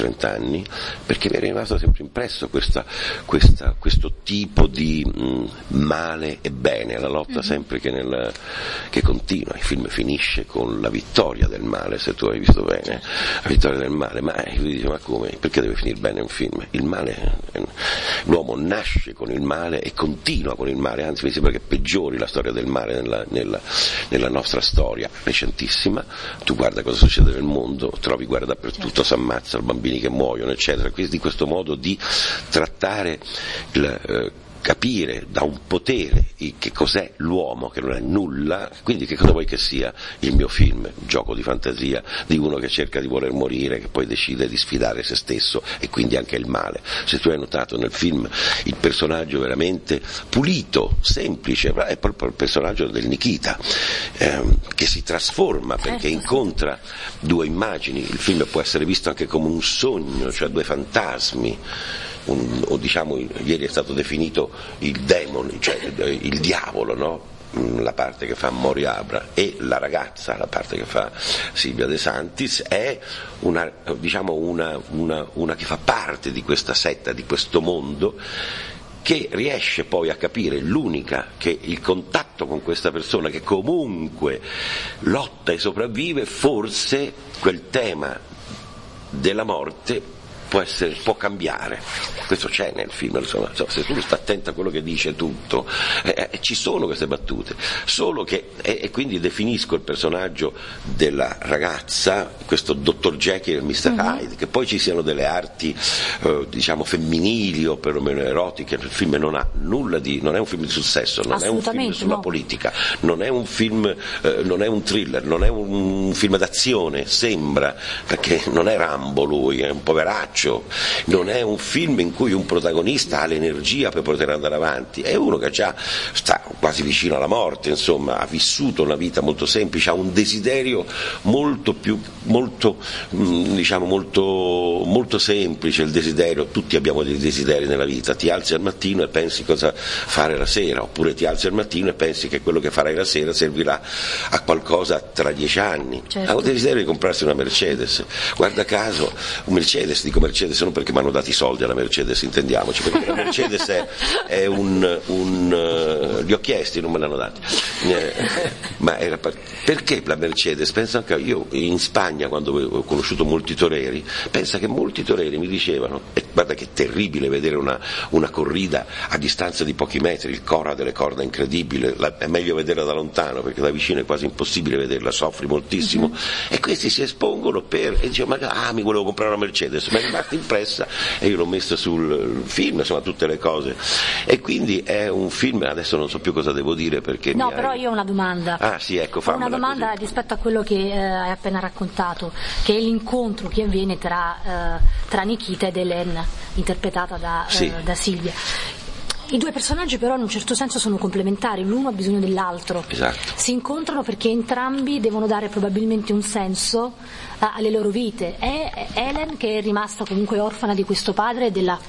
trenta anni, perché mi è rimasto sempre impresso questa, questa, questo tipo di mh, male e bene, la lotta mm-hmm. sempre che, nel, che continua. Il film finisce con la vittoria del male, se tu hai visto bene, la vittoria del male, ma io dico, ma come? Perché deve finire bene un film? Il male, l'uomo nasce con il male e continua con il male, anzi mi sembra che peggiori la storia del male nella, nella, nella nostra storia recentissima. Tu guarda cosa succede nel mondo, trovi guarda dappertutto, si ammazzano, bambini che muoiono, eccetera. Quindi questo modo di trattare il, eh, capire da un potere che cos'è l'uomo, che non è nulla, quindi che cosa vuoi che sia il mio film, gioco di fantasia di uno che cerca di voler morire, che poi decide di sfidare se stesso e quindi anche il male. Se tu hai notato nel film il personaggio veramente pulito, semplice, è proprio il personaggio del Nikita, ehm, che si trasforma perché incontra due immagini. Il film può essere visto anche come un sogno, cioè due fantasmi. Un, o diciamo ieri è stato definito il demon, cioè il diavolo, no? La parte che fa Mori Abra e la ragazza, la parte che fa Silvia De Santis, è una, diciamo una, una, una che fa parte di questa setta, di questo mondo, che riesce poi a capire, l'unica, che il contatto con questa persona che comunque lotta e sopravvive, forse quel tema della morte può essere, può cambiare. Questo c'è nel film, insomma, se tu stai attento a quello che dice tutto, eh, eh, ci sono queste battute, solo che, eh, e quindi definisco il personaggio della ragazza, questo dottor Jekyll e mister Mm-hmm. Hyde, che poi ci siano delle arti eh, diciamo femminili o perlomeno erotiche. Il film non ha nulla di, non è un film sul sesso, non è un film sulla no. politica, non è un film, eh, non è un thriller, non è un, un film d'azione, sembra, perché non è Rambo lui, è un poveraccio. Non è un film in cui un protagonista ha l'energia per poter andare avanti, è uno che già sta quasi vicino alla morte, insomma, ha vissuto una vita molto semplice, ha un desiderio molto più, molto, diciamo, molto, molto semplice. Il desiderio, tutti abbiamo dei desideri nella vita, ti alzi al mattino e pensi cosa fare la sera, oppure ti alzi al mattino e pensi che quello che farai la sera servirà a qualcosa tra dieci anni. Certo. Ha un desiderio di comprarsi una Mercedes, guarda caso un Mercedes, dico Mercedes non perché mi hanno dato i soldi alla Mercedes, intendiamoci, perché la Mercedes è, è un, un uh, li ho chiesti, non me l'hanno dati, eh, ma era per, perché la Mercedes? Penso anche io in Spagna, quando ho conosciuto molti toreri, pensa che molti toreri mi dicevano, e guarda che terribile vedere una, una corrida a distanza di pochi metri, il coro ha delle corda incredibili, la, è meglio vederla da lontano perché da vicino è quasi impossibile vederla, soffri moltissimo, mm-hmm. e questi si espongono per, e dicevo, ma ah, mi volevo comprare una Mercedes, ma è rimasta impressa e io l'ho messa sul film, insomma, tutte le cose. E quindi è un film, adesso non so più cosa devo dire perché no, mi però hai... io ho una domanda. Ah sì, ecco, fammela. Una domanda così. Rispetto a quello che eh, hai appena raccontato, che è l'incontro che avviene tra, eh, tra Nikita ed Hélène, interpretata da, sì. eh, da Silvia. I due personaggi però in un certo senso sono complementari, l'uno ha bisogno dell'altro. Esatto. Si incontrano perché entrambi devono dare probabilmente un senso uh, alle loro vite. È Hélène che è rimasta comunque orfana di questo padre e della,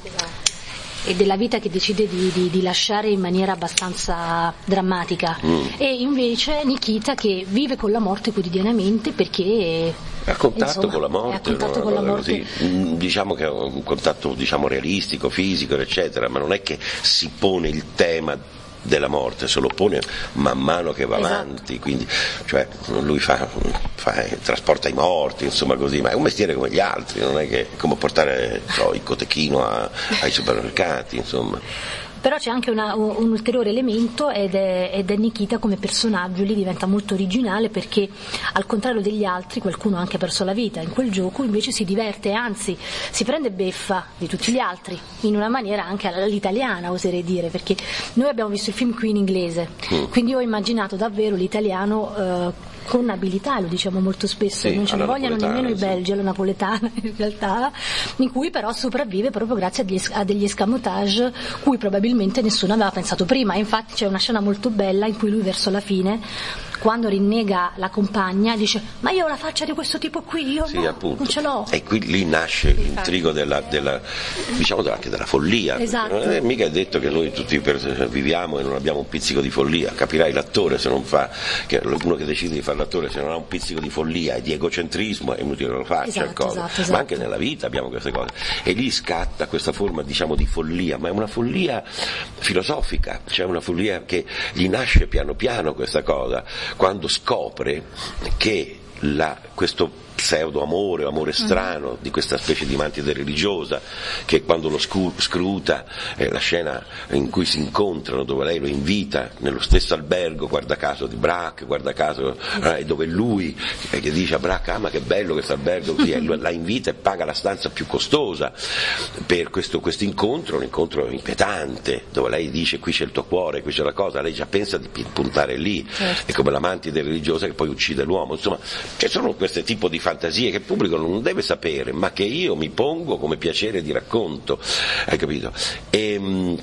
e della vita che decide di, di, di lasciare in maniera abbastanza drammatica, mm. e invece Nikita che vive con la morte quotidianamente perché a contatto insomma, con la morte, a contatto no? con la morte. Così. Diciamo che è un contatto, diciamo, realistico, fisico, eccetera, ma non è che si pone il tema della morte, se lo pone man mano che va esatto. avanti, quindi cioè lui fa, fa, trasporta i morti, insomma, così, ma è un mestiere come gli altri, non è che è come portare so, il cotechino a, ai supermercati, insomma. Però c'è anche una, un ulteriore elemento ed è, ed è Nikita come personaggio, lì diventa molto originale perché al contrario degli altri, qualcuno ha anche perso la vita in quel gioco, invece si diverte, anzi si prende beffa di tutti gli altri, in una maniera anche all'italiana oserei dire, perché noi abbiamo visto il film qui in inglese, mm. quindi ho immaginato davvero l'italiano eh, con abilità, lo diciamo molto spesso, sì, non ce ne vogliono nemmeno i belgi, alla napoletana in realtà, in cui però sopravvive proprio grazie a degli, a degli escamotage cui probabilmente nessuno aveva pensato prima. Infatti c'è una scena molto bella in cui lui verso la fine, quando rinnega la compagna dice: ma io ho la faccia di questo tipo qui, io sì, no, appunto. non ce l'ho. E qui lì nasce l'intrigo della, della diciamo anche della follia. Esatto. Non è mica detto che noi tutti per, viviamo e non abbiamo un pizzico di follia. Capirai l'attore se non fa, che uno che decide di fare l'attore se non ha un pizzico di follia e di egocentrismo è inutile che lo faccia, esatto, cosa. Esatto, esatto. Ma anche nella vita abbiamo queste cose. E lì scatta questa forma, diciamo, di follia, ma è una follia filosofica, cioè una follia che gli nasce piano piano questa cosa, quando scopre che la, questo pseudo amore, amore strano di questa specie di mantide religiosa, che quando lo scu- scruta eh, la scena in cui si incontrano, dove lei lo invita nello stesso albergo, guarda caso di Braque, guarda caso eh, dove lui eh, che dice a Braque: ah, ma che bello questo albergo, così, e la invita e paga la stanza più costosa per questo questo incontro, un incontro inquietante, dove lei dice: qui c'è il tuo cuore, qui c'è la cosa, lei già pensa di puntare lì, certo. È come la mantide religiosa che poi uccide l'uomo. Insomma, ci sono questi tipi di fantasie che il pubblico non deve sapere, ma che io mi pongo come piacere di racconto, hai capito? E, mm,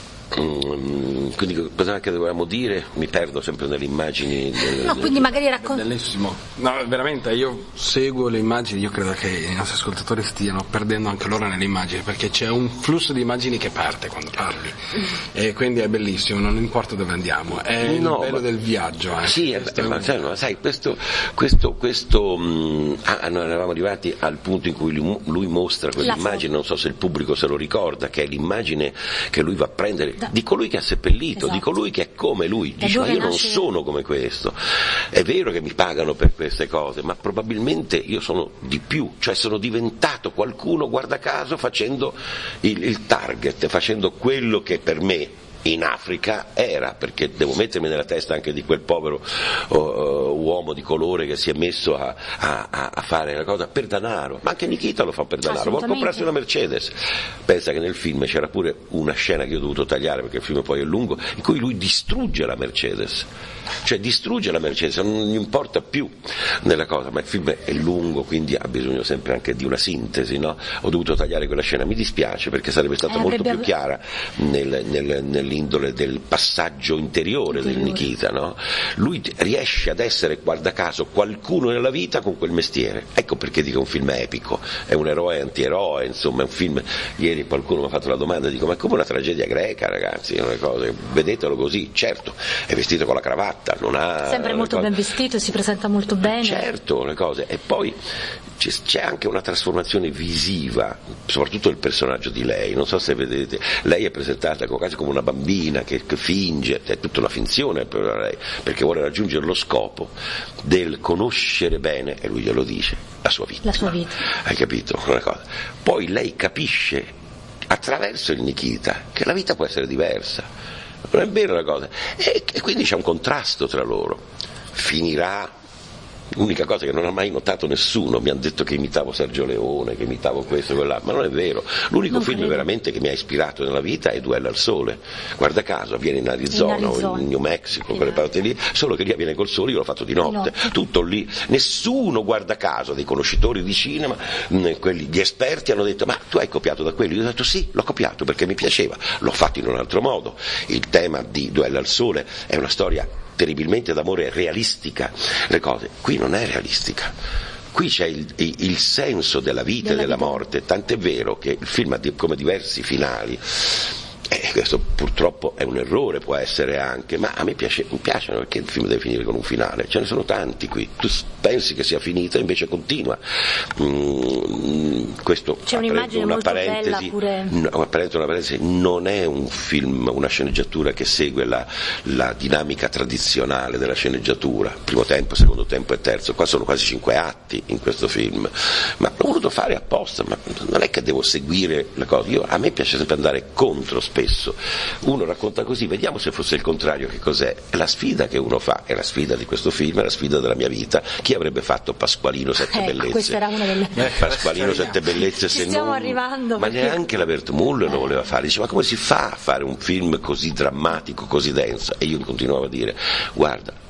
quindi cosa che dovevamo dire? Mi perdo sempre nelle immagini. Del, no, quindi magari racconti. Bellissimo. No, veramente io seguo le immagini, io credo che i nostri ascoltatori stiano perdendo anche loro nelle immagini, perché c'è un flusso di immagini che parte quando parli. E quindi è bellissimo, non importa dove andiamo, è no, il bello ma, del viaggio. Eh. Sì, è, ma, sai, no, sai, questo, questo, questo mh, ah, noi eravamo arrivati al punto in cui lui, lui mostra quell'immagine, non so se il pubblico se lo ricorda, che è l'immagine che lui va a prendere di colui che ha seppellito, esatto. Di colui che è come lui, dice: ma io non nasce... sono come questo, è vero che mi pagano per queste cose, ma probabilmente io sono di più, cioè sono diventato qualcuno, guarda caso, facendo il, il target, facendo quello che per me in Africa era, perché devo mettermi nella testa anche di quel povero uh, uomo di colore che si è messo a, a, a fare la cosa per denaro, ma anche Nikita lo fa per denaro, vuol comprarsi una Mercedes. Pensa che nel film c'era pure una scena che io ho dovuto tagliare perché il film poi è lungo, in cui lui distrugge la Mercedes, cioè distrugge la Mercedes, non gli importa più nella cosa, ma il film è lungo, quindi ha bisogno sempre anche di una sintesi, no? Ho dovuto tagliare quella scena, mi dispiace perché sarebbe stata eh, molto avrebbe... più chiara nel, nel, nell'indole del passaggio interiore, interiore. del Nikita, no? Lui riesce ad essere, guarda caso, qualcuno nella vita con quel mestiere. Ecco perché dico un film epico, è un eroe antieroe, insomma è un film. Ieri qualcuno mi ha fatto la domanda, dico: ma è come una tragedia greca, ragazzi, una cosa, vedetelo così, certo, è vestito con la cravatta, non ha sempre molto cose. Ben vestito, si presenta molto bene, certo, le cose. E poi c'è, c'è anche una trasformazione visiva, soprattutto il personaggio di lei, non so se vedete, lei è presentata quasi come una bambina che, che finge, è tutta una finzione per lei, perché vuole raggiungere lo scopo del conoscere bene, e lui glielo dice, la sua vita. La sua vita. Hai capito? Una cosa. Poi lei capisce attraverso il Nikita che la vita può essere diversa, non è vero la cosa, e, e quindi c'è un contrasto tra loro. Finirà. L'unica cosa che non ha mai notato nessuno, mi hanno detto che imitavo Sergio Leone, che imitavo questo e quell'altro, ma non è vero. L'unico non film credo. veramente che mi ha ispirato nella vita è Duello al Sole. Guarda caso, avviene in Arizona, in Arizona. o in New Mexico, quelle parti lì, solo che lì avviene col sole, io l'ho fatto di notte, di notte. Tutto lì. Nessuno, guarda caso, dei conoscitori di cinema, mh, quelli, gli esperti hanno detto: ma tu hai copiato da quelli? Io ho detto sì, l'ho copiato perché mi piaceva, l'ho fatto in un altro modo. Il tema di Duello al Sole è una storia terribilmente d'amore realistica, le cose, qui non è realistica, qui c'è il, il, il senso della vita della e della vita. morte, tant'è vero che il film ha di, come diversi finali, e questo purtroppo è un errore, può essere anche, ma a me piace, mi piacciono perché il film deve finire con un finale, ce ne sono tanti qui, tu pensi che sia finita invece continua. Mm, questo c'è un'immagine una molto parentesi, bella pure. Una parentesi, una parentesi, non è un film, una sceneggiatura che segue la, la dinamica tradizionale della sceneggiatura, primo tempo, secondo tempo e terzo, qua sono quasi cinque atti in questo film, ma l'ho voluto fare apposta, ma non è che devo seguire le cose, io, a me piace sempre andare contro spesso, uno racconta così, vediamo se fosse il contrario che cos'è, è la sfida che uno fa, è la sfida di questo film, è la sfida della mia vita. Chi avrebbe fatto Pasqualino Sette ecco, Bellezze? Questa era una delle... Eh, Pasqualino Sette Bellezze Ci se stiamo non... arrivando ma perché... neanche la Wertmuller lo voleva fare, dice: ma come si fa a fare un film così drammatico, così denso? E io continuavo a dire: guarda,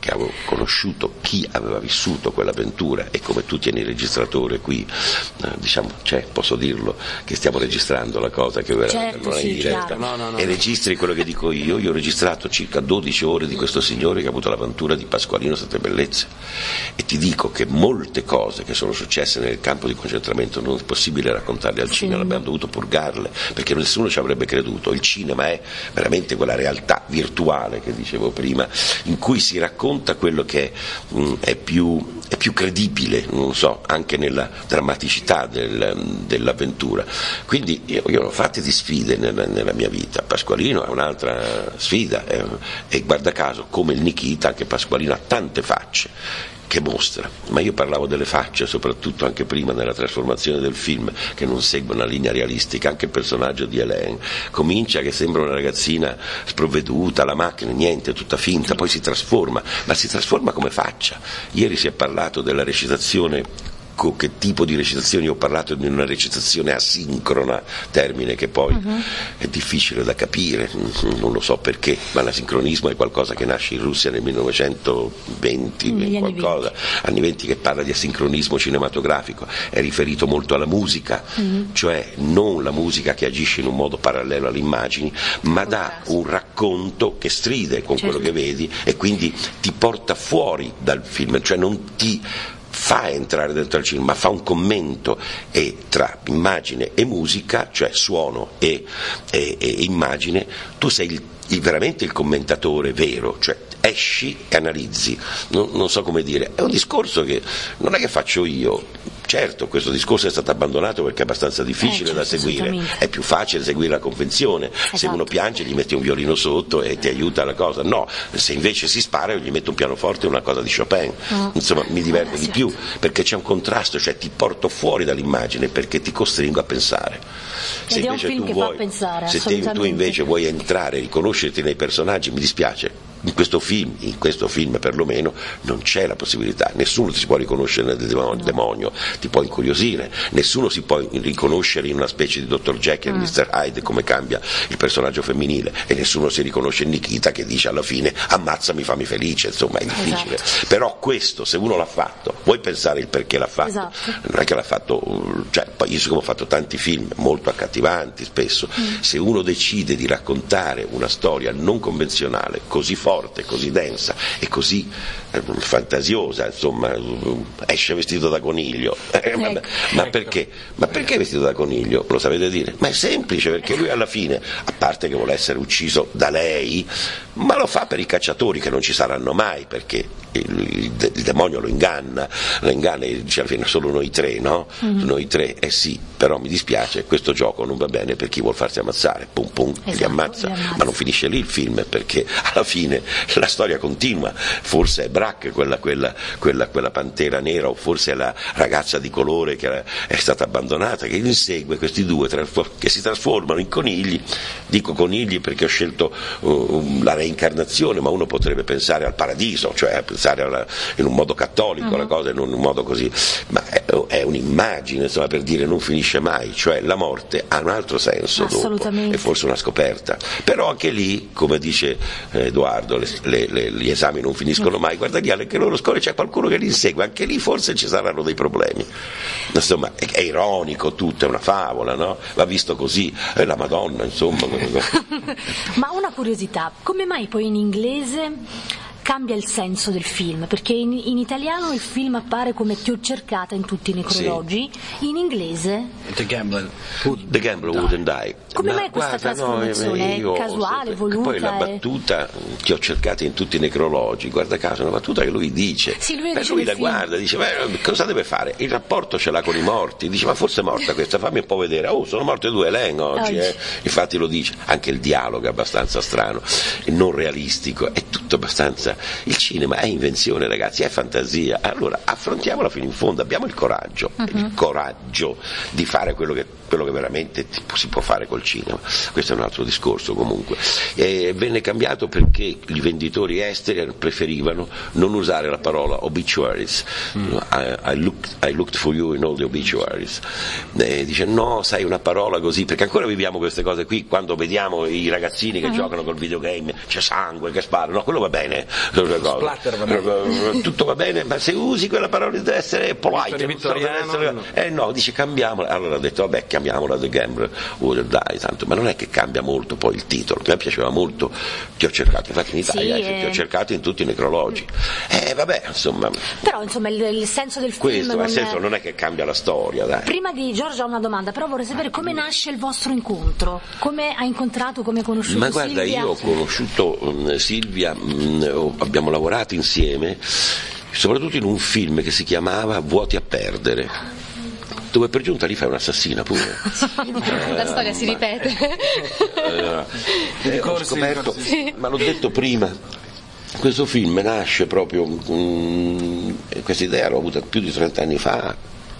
che avevo conosciuto chi aveva vissuto quell'avventura, e come tu tieni il registratore qui, eh, diciamo, cioè, posso dirlo, che stiamo registrando la cosa che verrà, certo, non è sì, in diretta, no, no, no, e registri quello che dico io. Io ho registrato circa dodici ore di questo signore che ha avuto l'avventura di Pasqualino Sette Bellezze, e ti dico che molte cose che sono successe nel campo di concentramento non è possibile raccontarle al cinema, abbiamo dovuto purgarle perché nessuno ci avrebbe creduto. Il cinema è veramente quella realtà virtuale che dicevo prima, in cui si racconta quello che mh, è più è più credibile, non so, anche nella drammaticità del, dell'avventura. Quindi io, io ne ho fatte di sfide nella, nella mia vita. Pasqualino è un'altra sfida, è, e guarda caso, come il Nikita, anche Pasqualino ha tante facce che mostra, ma io parlavo delle facce soprattutto anche prima nella trasformazione del film, che non segue una linea realistica. Anche il personaggio di Hélène comincia che sembra una ragazzina sprovveduta, la macchina, niente, tutta finta, poi si trasforma, ma si trasforma come faccia. Ieri si è parlato della recitazione. Che tipo di recitazione? Io ho parlato di una recitazione asincrona, termine che poi uh-huh. è difficile da capire, non lo so perché, ma l'asincronismo è qualcosa che nasce in Russia nel millenovecentoventi, mm, qualcosa, anni venti, che parla di asincronismo cinematografico, è riferito molto alla musica, uh-huh. cioè non la musica che agisce in un modo parallelo alle immagini, ma dà un racconto che stride con certo. quello che vedi, e quindi ti porta fuori dal film, cioè non ti fa entrare dentro il cinema, ma fa un commento, e tra immagine e musica, cioè suono e, e, e immagine, tu sei il, il, veramente il commentatore vero, cioè esci e analizzi, non, non so come dire, è un discorso che non è che faccio io. Certo, questo discorso è stato abbandonato perché è abbastanza difficile eh, certo, da seguire, è più facile seguire la convenzione, esatto. se uno piange gli metti un violino sotto e ti aiuta la cosa, no, se invece si spara io gli metto un pianoforte e una cosa di Chopin, oh. insomma mi diverte eh, di certo. più, perché c'è un contrasto, cioè ti porto fuori dall'immagine perché ti costringo a pensare. Se Ed invece è un film tu che vuoi, fa pensare, se te, tu invece vuoi entrare, riconoscerti nei personaggi, mi dispiace. In questo film, in questo film perlomeno, non c'è la possibilità, nessuno si può riconoscere nel demonio, ti può incuriosire, nessuno si può riconoscere in una specie di dottor Jekyll e mm. mister Hyde, come cambia il personaggio femminile, e nessuno si riconosce in Nikita che dice alla fine ammazzami, fammi felice, insomma è difficile. Esatto. Però questo, se uno l'ha fatto, vuoi pensare il perché l'ha fatto, esatto. non è che l'ha fatto, cioè, poi io siccome ho fatto tanti film molto accattivanti spesso, mm. se uno decide di raccontare una storia non convenzionale, così forte, così densa e così eh, fantasiosa, insomma, esce vestito da coniglio, eh, vabbè. ma perché? Ma perché vestito da coniglio? Lo sapete dire? Ma è semplice, perché lui alla fine, a parte che vuole essere ucciso da lei, ma lo fa per i cacciatori che non ci saranno mai, perché il, il, il demonio lo inganna, lo inganna e dice alla fine solo noi tre, no? Mm-hmm. Noi tre, eh sì, però mi dispiace, questo gioco non va bene per chi vuol farsi ammazzare, pum pum, esatto, li, ammazza, li ammazza, ma non finisce lì il film, perché alla fine la storia continua, forse è Brack quella, quella, quella, quella pantera nera, o forse è la ragazza di colore che è stata abbandonata, che insegue questi due che si trasformano in conigli. Dico conigli perché ho scelto uh, la reincarnazione, ma uno potrebbe pensare al paradiso, cioè pensare alla, in un modo cattolico uh-huh. la cosa, in un modo così, ma è, è un'immagine, insomma, per dire non finisce mai, cioè la morte ha un altro senso dopo, è forse una scoperta, però anche lì, come dice eh, Edoardo, le, le, le, gli esami non finiscono mai, guarda lì anche loro scuole c'è qualcuno che li insegue, anche lì forse ci saranno dei problemi, insomma è, è ironico tutto, è una favola, no? Va visto così, è la Madonna, insomma. Ma una curiosità, come mai poi in inglese cambia il senso del film? Perché in, in italiano il film appare come Ti ho cercata in tutti i necrologi, sì. in inglese The Gambler, The Gambler Wouldn't Die. Come Ma mai questa guarda, trasformazione? No, è casuale, voluta? Poi la battuta e... Ti ho cercata in tutti i necrologi, guarda caso, è una battuta che lui dice, sì, lui, Beh, dice lui la film. guarda, dice ma cosa deve fare? Il rapporto ce l'ha con i morti, dice ma forse è morta questa, fammi un po' vedere, oh sono morte due Hélène oggi, eh? Infatti lo dice, anche il dialogo è abbastanza strano, non realistico, è tutto abbastanza, il cinema è invenzione ragazzi, è fantasia, allora affrontiamola fino in fondo, abbiamo il coraggio, uh-huh. il coraggio di fare quello che quello che veramente si può fare col cinema, questo è un altro discorso comunque. E venne cambiato perché i venditori esteri preferivano non usare la parola obituaries. mm. I, I, looked, I looked for you in all the obituaries. E dice no, sai, una parola così, perché ancora viviamo queste cose qui, quando vediamo i ragazzini che uh-huh. giocano col videogame, c'è sangue che spara, no, quello va bene, Splatter va bene, tutto va bene, ma se usi quella parola deve essere polite, deve essere... No. Eh no, dice cambiamola, allora ha detto vabbè, chiamiamola The Gambler Would Die, tanto, ma non è che cambia molto poi il titolo, che a me piaceva molto, ti ho cercato, infatti in Italia sì, eh. ti ho cercato in tutti i necrologi. Eh vabbè, insomma. Però insomma il, il senso del questo, film. Questo, nel non senso è... non è che cambia la storia, dai. Prima di Giorgio ho una domanda, però vorrei sapere come nasce il vostro incontro, come hai incontrato, come hai conosciuto Ma guarda, Silvia? io ho conosciuto um, Silvia, um, abbiamo lavorato insieme, soprattutto in un film che si chiamava Vuoti a perdere, dove per giunta lì fai un'assassina pure. La storia si ripete. Eh, eh, ho scoperto, sì. Ma l'ho detto prima, questo film nasce proprio, um, questa idea l'ho avuta più di trenta anni fa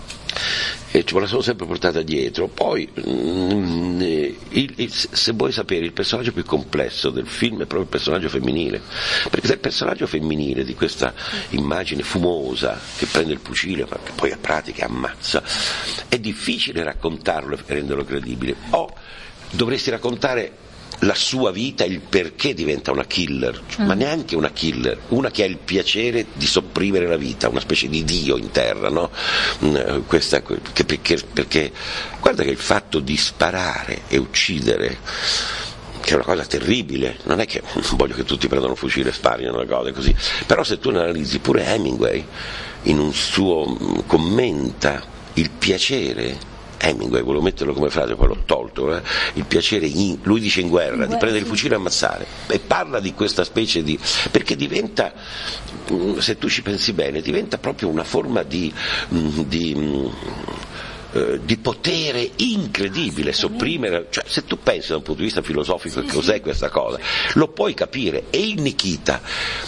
e ce me la sono sempre portata dietro. Poi mm, il, il, se vuoi sapere, il personaggio più complesso del film è proprio il personaggio femminile, perché se il personaggio femminile di questa immagine fumosa che prende il fucile, che poi a pratica ammazza, è difficile raccontarlo e renderlo credibile, o dovresti raccontare la sua vita, il perché diventa una killer, mm. ma neanche una killer, una che ha il piacere di sopprimere la vita, una specie di dio in terra, no? Questa, che, perché, perché guarda che il fatto di sparare e uccidere, che è una cosa terribile, non è che voglio che tutti prendano un fucile e sparino una cosa così, però se tu analizzi, pure Hemingway in un suo commenta il piacere. Hemingway, volevo metterlo come frase, poi l'ho tolto, eh? Il piacere, in, lui dice in guerra, in di guerra, prendere sì. il fucile e ammazzare, e parla di questa specie di, perché diventa, se tu ci pensi bene, diventa proprio una forma di, di, di potere incredibile, sopprimere, cioè se tu pensi da un punto di vista filosofico sì, cos'è sì. questa cosa, lo puoi capire. E il Nikita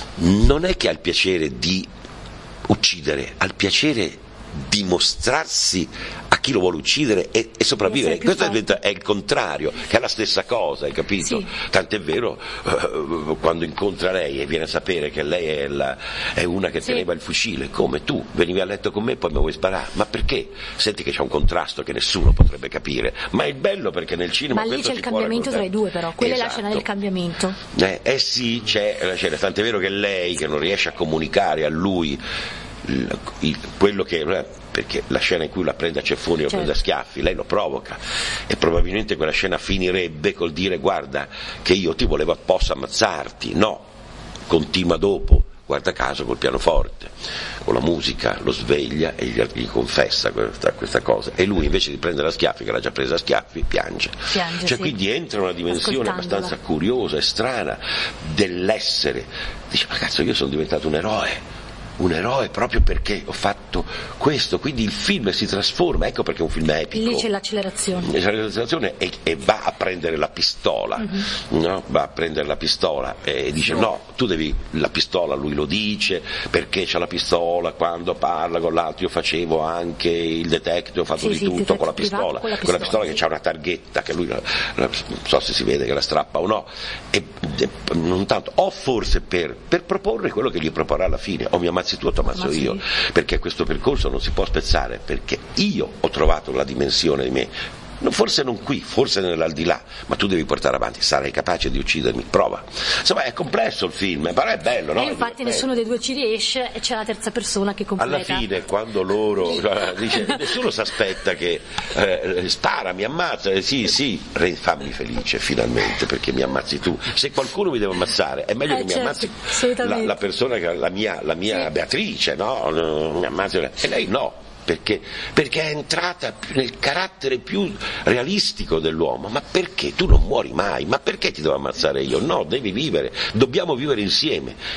non è che ha il piacere di uccidere, ha il piacere di mostrarsi a chi lo vuole uccidere e, e sopravvivere. Questo è, è il contrario, che è la stessa cosa, hai capito? Sì. Tant'è vero, uh, quando incontra lei e viene a sapere che lei è, la, è una che sì. teneva il fucile, come tu venivi a letto con me e poi mi vuoi sparare, ma perché? Senti che c'è un contrasto che nessuno potrebbe capire, ma è bello perché nel cinema ma lì c'è il cambiamento tra i due, però quella esatto. è la scena del cambiamento. Eh, eh sì, c'è la scena, tant'è vero che lei, che non riesce a comunicare a lui Il, il, quello che, perché la scena in cui la prende a ceffoni, certo. lo prende a schiaffi, lei lo provoca, e probabilmente quella scena finirebbe col dire guarda che io ti volevo apposta ammazzarti, no, continua dopo, guarda caso col pianoforte, con la musica, lo sveglia e gli, gli confessa questa, questa cosa, e lui invece di prendere a schiaffi, che l'ha già presa a schiaffi, piange, piange cioè sì. quindi entra una dimensione abbastanza curiosa e strana dell'essere, dice ma cazzo, io sono diventato un eroe, un eroe proprio perché ho fatto questo, quindi il film si trasforma, ecco perché è un film epico. Lì c'è l'accelerazione. C'è l'accelerazione e, e va a prendere la pistola, uh-huh. no? Va a prendere la pistola e dice no. no, tu devi, la pistola, lui lo dice, perché c'ha la pistola, quando parla con l'altro, io facevo anche il detective, ho fatto sì, di sì, tutto con la pistola, con la pistola, con la pistola sì. che c'ha una targhetta, che lui, la, la, non so se si vede che la strappa o no, e, e non tanto, o forse per, per proporre quello che gli proporrà alla fine, o mi ammazzi tu o ti ammazzo io, sì. perché questo percorso non si può spezzare, perché io ho trovato la dimensione di me, forse non qui, forse nell'aldilà, ma tu devi portare avanti, sarai capace di uccidermi, prova. Insomma è complesso il film, però è bello, no? E infatti nessuno dei due ci riesce e c'è la terza persona che completa. Alla fine quando loro dice, nessuno si aspetta che eh, spara, mi ammazza, eh, sì sì, fammi felice finalmente perché mi ammazzi tu, se qualcuno mi deve ammazzare è meglio eh, che certo, mi ammazzi la, la persona che la mia, la mia sì. Beatrice, no? Mi ammazzi, e lei no. Perché? Perché è entrata nel carattere più realistico dell'uomo. Ma perché? Tu non muori mai, ma perché ti devo ammazzare io? No, devi vivere, dobbiamo vivere insieme.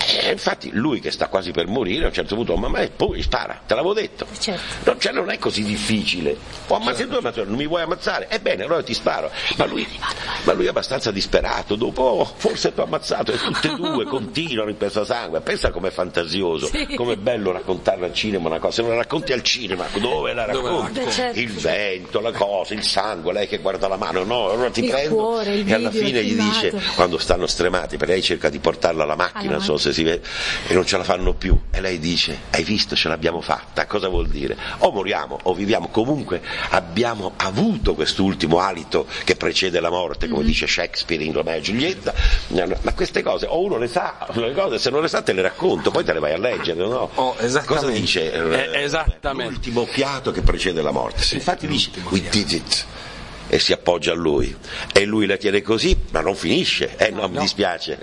Eh, infatti lui che sta quasi per morire a un certo punto, mamma, e poi spara, te l'avevo detto. Certo. No, cioè non è così difficile. Ho ammazzato due, ma non mi vuoi ammazzare? Ebbene, allora ti sparo. Ma lui, ma lui è abbastanza disperato, dopo, oh, forse ti ho ammazzato, e tutte e due continuano in questo sangue. Pensa com'è fantasioso, sì. Com'è bello raccontarla al cinema una cosa. Se non la racconti al cinema, dove la racconti? Dove certo. Il vento, la cosa, il sangue, lei che guarda la mano, no, allora ti il prendo cuore, il e alla video, fine gli dice, quando stanno stremati, perché lei cerca di portarla alla macchina, non so se si vede, e non ce la fanno più, e lei dice, hai visto, ce l'abbiamo fatta. Cosa vuol dire? O moriamo o viviamo, comunque abbiamo avuto quest'ultimo alito che precede la morte, come mm-hmm. dice Shakespeare in Romeo e Giulietta. Ma queste cose o uno le sa, le cose, se non le sa te le racconto, poi te le vai a leggere, no? Oh, cosa dice eh, esattamente. L'ultimo fiato che precede la morte? Sì, infatti dice we did it, e si appoggia a lui e lui la tiene così, ma non finisce, eh no, no. Mi dispiace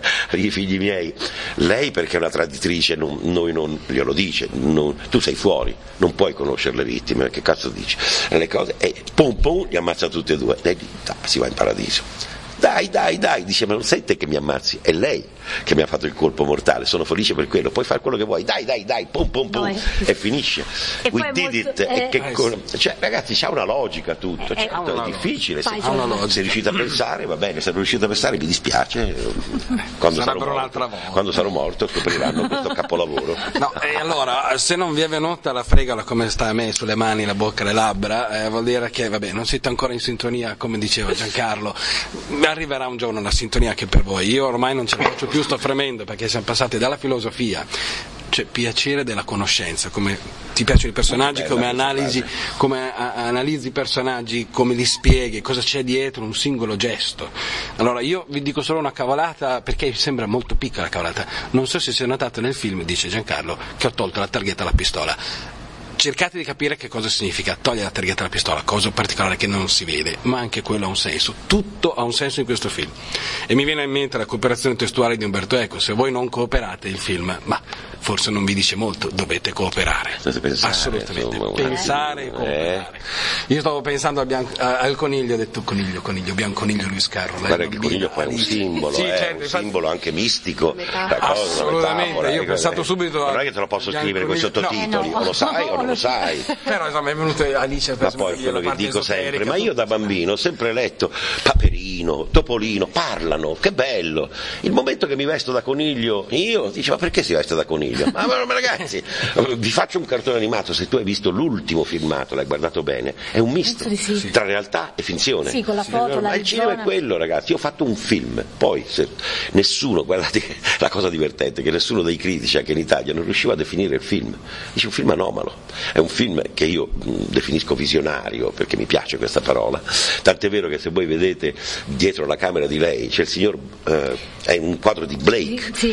i figli miei, lei perché è una traditrice, non, noi non glielo dice, non, tu sei fuori, non puoi conoscere le vittime, che cazzo dici le cose, e pum pum li ammazza tutti e due, lei si va in paradiso. Dai, dai, dai, dice, ma non sei te che mi ammazzi, è lei che mi ha fatto il colpo mortale, sono felice per quello, puoi fare quello che vuoi, dai, dai, dai, pum, pum, pum, no, e finisce. E We did molto, it, eh, e che, eh, cioè, ragazzi, c'ha una logica tutto, eh, certo, è difficile, se, se riuscite a pensare, va bene, se non riuscite a pensare mi dispiace, quando sarò, morto, quando sarò morto scopriranno questo capolavoro. No, e allora, se non vi è venuta la fregola come sta a me, sulle mani, la bocca, le labbra, eh, vuol dire che, vabbè, non siete ancora in sintonia, come diceva Giancarlo. Arriverà un giorno una sintonia che per voi, io ormai non ce la faccio più, sto fremendo perché siamo passati dalla filosofia, cioè piacere della conoscenza, come ti piacciono i personaggi, come analisi, come a, analizzi i personaggi, come li spieghi, cosa c'è dietro un singolo gesto. Allora io vi dico solo una cavolata, perché sembra molto piccola la cavolata, non so se si è notato nel film, dice Giancarlo, che ho tolto la targhetta alla pistola. Cercate di capire che cosa significa togliere la targhetta alla pistola, cosa particolare che non si vede, ma anche quello ha un senso, tutto ha un senso in questo film. E mi viene in mente la cooperazione testuale di Umberto Eco, se voi non cooperate il film, ma forse non vi dice molto, dovete cooperare. Pensare, assolutamente, insomma, pensare e cooperare. Eh. Io stavo pensando al, bianco, al coniglio, ho detto coniglio, coniglio, bianconiglio Luis Carro. Guarda che il coniglio poi è un simbolo, sì, eh, certo, un infatti, simbolo anche mistico, la cosa, assolutamente, metafora, io ho pensato subito a... Non è che te lo posso scrivere con i sottotitoli, no, no. O lo sai o non lo sai. Però insomma è venuto Alice per ma poi quello che dico sempre, ma io da bambino ho sempre letto Paperino, Topolino, parlano, che bello. Il momento che mi vesto da coniglio, io dice, ma perché si veste da coniglio? Ma, ma ragazzi, vi faccio un cartone animato, se tu hai visto l'ultimo filmato, l'hai guardato bene, è un misto sì. tra realtà e finzione. Sì, con la foto, ma il cinema è quello, ragazzi. Io ho fatto un film, poi se nessuno, guardate la cosa divertente, che nessuno dei critici anche in Italia non riusciva a definire il film. Dice un film anomalo, è un film che io mh, definisco visionario, perché mi piace questa parola, tant'è vero che se voi vedete dietro la camera di lei c'è il signor, eh, è un quadro di Blake, sì,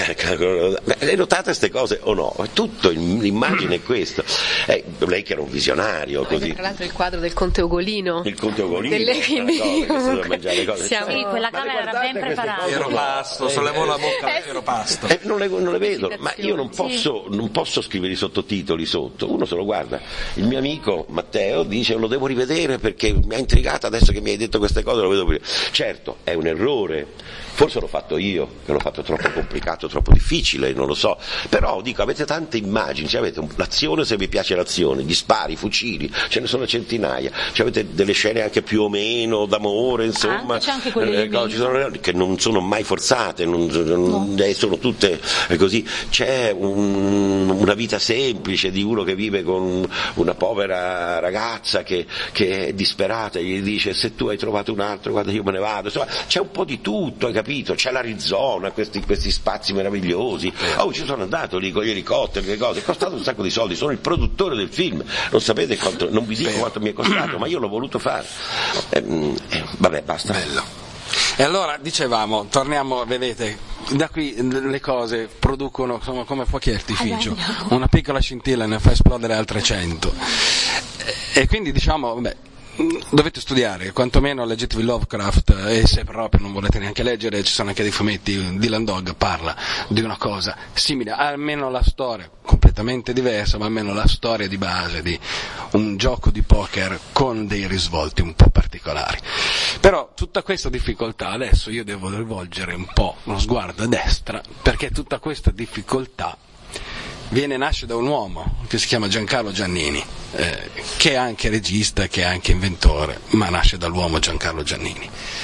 sì. Hai notate queste cose o no? Tutto, l'immagine è questa, eh, lei che era un visionario, così. Tra l'altro il quadro del Conte Ugolino, il Conte Ugolino, delle, quindi, cosa, mangiare cose. Siamo... Sì, quella camera era ben preparata, ero pasto, eh, sollevò eh, la bocca, eh, ero pasto, eh, non, le, non le vedo, ma io non posso, sì. non posso scrivere i sottotitoli sotto, uno se lo guarda. Il mio amico Matteo dice lo devo rivedere perché mi ha intrigato, adesso che mi hai detto queste cose lo vedo prima. Certo, è un errore, forse l'ho fatto io, che l'ho fatto troppo complicato, troppo difficile, non lo so, però dico, avete tante immagini, cioè avete l'azione se vi piace l'azione, gli spari, i fucili, ce ne sono centinaia, cioè avete delle scene anche più o meno d'amore, insomma, anche, c'è anche quelle eh, ci sono, che non sono mai forzate, non, non, no. sono tutte così, c'è un, una vita semplice di uno che vive con una povera ragazza che, che è disperata e gli dice se tu hai trovato un altro guarda io me ne vado, insomma c'è un po' di tutto, hai capito, c'è l'Arizona, questi, questi spazi meravigliosi, oh ci sono andato lì con gli elicotteri, le cose, è costato un sacco di soldi, sono il produttore del film, non sapete quanto, non vi dico quanto mi è costato, ma io l'ho voluto fare, eh, eh, vabbè basta. Bello. E allora dicevamo, torniamo, vedete, da qui le cose producono insomma, come fuochi artificio, una piccola scintilla ne fa esplodere altre cento. E quindi diciamo, vabbè, dovete studiare, quantomeno leggetevi Lovecraft, e se proprio non volete neanche leggere ci sono anche dei fumetti, Dylan Dog parla di una cosa simile, almeno la storia, completamente diverso, ma almeno la storia di base di un gioco di poker con dei risvolti un po' particolari. Però tutta questa difficoltà, adesso io devo rivolgere un po' uno sguardo a destra, perché tutta questa difficoltà viene nasce da un uomo che si chiama Giancarlo Giannini, eh, che è anche regista, che è anche inventore, ma nasce dall'uomo Giancarlo Giannini.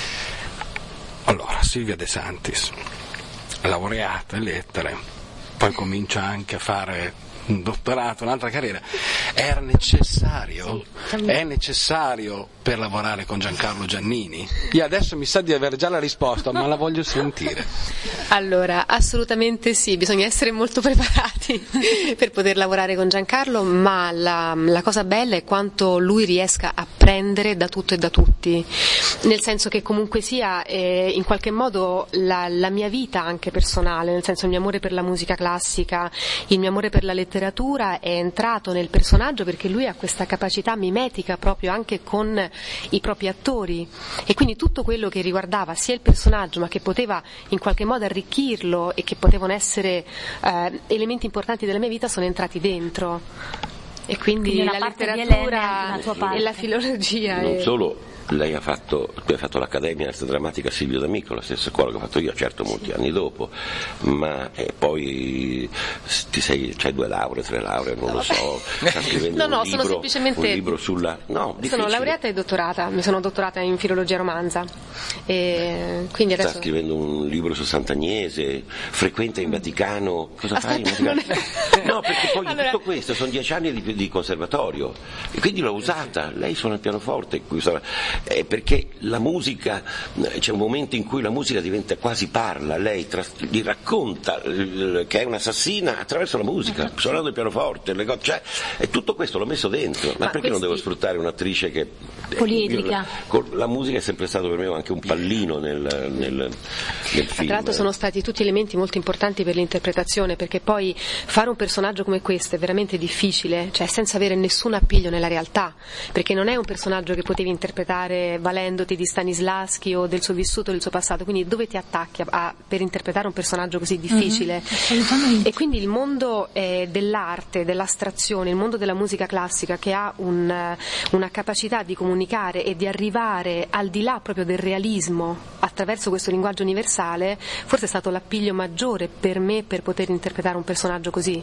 Allora, Silvia De Santis, laureata in lettere, poi comincia anche a fare un dottorato, un'altra carriera. Era necessario, è necessario per lavorare con Giancarlo Giannini? Io adesso mi sa di avere già la risposta, ma la voglio sentire. Allora, assolutamente sì, bisogna essere molto preparati per poter lavorare con Giancarlo, ma la, la cosa bella è quanto lui riesca a prendere da tutto e da tutti, nel senso che comunque sia eh, in qualche modo la, la mia vita anche personale, nel senso il mio amore per la musica classica, il mio amore per la letteratura è entrato nel personaggio perché lui ha questa capacità mimetica proprio anche con i propri attori, e quindi tutto quello che riguardava sia il personaggio ma che poteva in qualche modo arricchirlo e che potevano essere eh, elementi importanti della mia vita sono entrati dentro, e quindi, quindi la letteratura e la filologia non e... solo. Lei ha fatto, tu hai fatto l'Accademia Arte Drammatica Silvio D'Amico, la stessa scuola che ho fatto io, certo molti anni dopo, ma eh, poi ti sei, c'hai due lauree, tre lauree, non lo so, sta scrivendo no, un, no, libro, sono semplicemente... un libro sulla... No, difficile. Sono laureata e dottorata, mi sono dottorata in filologia romanza, e quindi adesso... Sta scrivendo un libro su Sant'Agnese, frequenta in Vaticano, cosa Aspetta, fai in Vaticano? non è... No, perché poi allora... tutto questo sono dieci anni di, di conservatorio, e quindi l'ho usata, lei suona il pianoforte, Eh, perché la musica, c'è un momento in cui la musica diventa quasi parla, lei tras- gli racconta eh, che è un'assassina attraverso la musica, suonando il pianoforte, le co- cioè, e tutto questo l'ho messo dentro, ma, ma perché questi... non devo sfruttare un'attrice che... poliedrica? Eh, la musica è sempre stato per me anche un pallino nel, nel, nel film. Tra l'altro sono stati tutti elementi molto importanti per l'interpretazione, perché poi fare un personaggio come questo è veramente difficile, cioè senza avere nessun appiglio nella realtà, perché non è un personaggio che potevi interpretare valendoti di Stanislavski o del suo vissuto, del suo passato, quindi dove ti attacchi a, a, per interpretare un personaggio così difficile? Mm-hmm, e quindi il mondo eh, dell'arte, dell'astrazione, il mondo della musica classica, che ha un, una capacità di comunicare e di arrivare al di là proprio del realismo attraverso questo linguaggio universale, forse è stato l'appiglio maggiore per me per poter interpretare un personaggio così.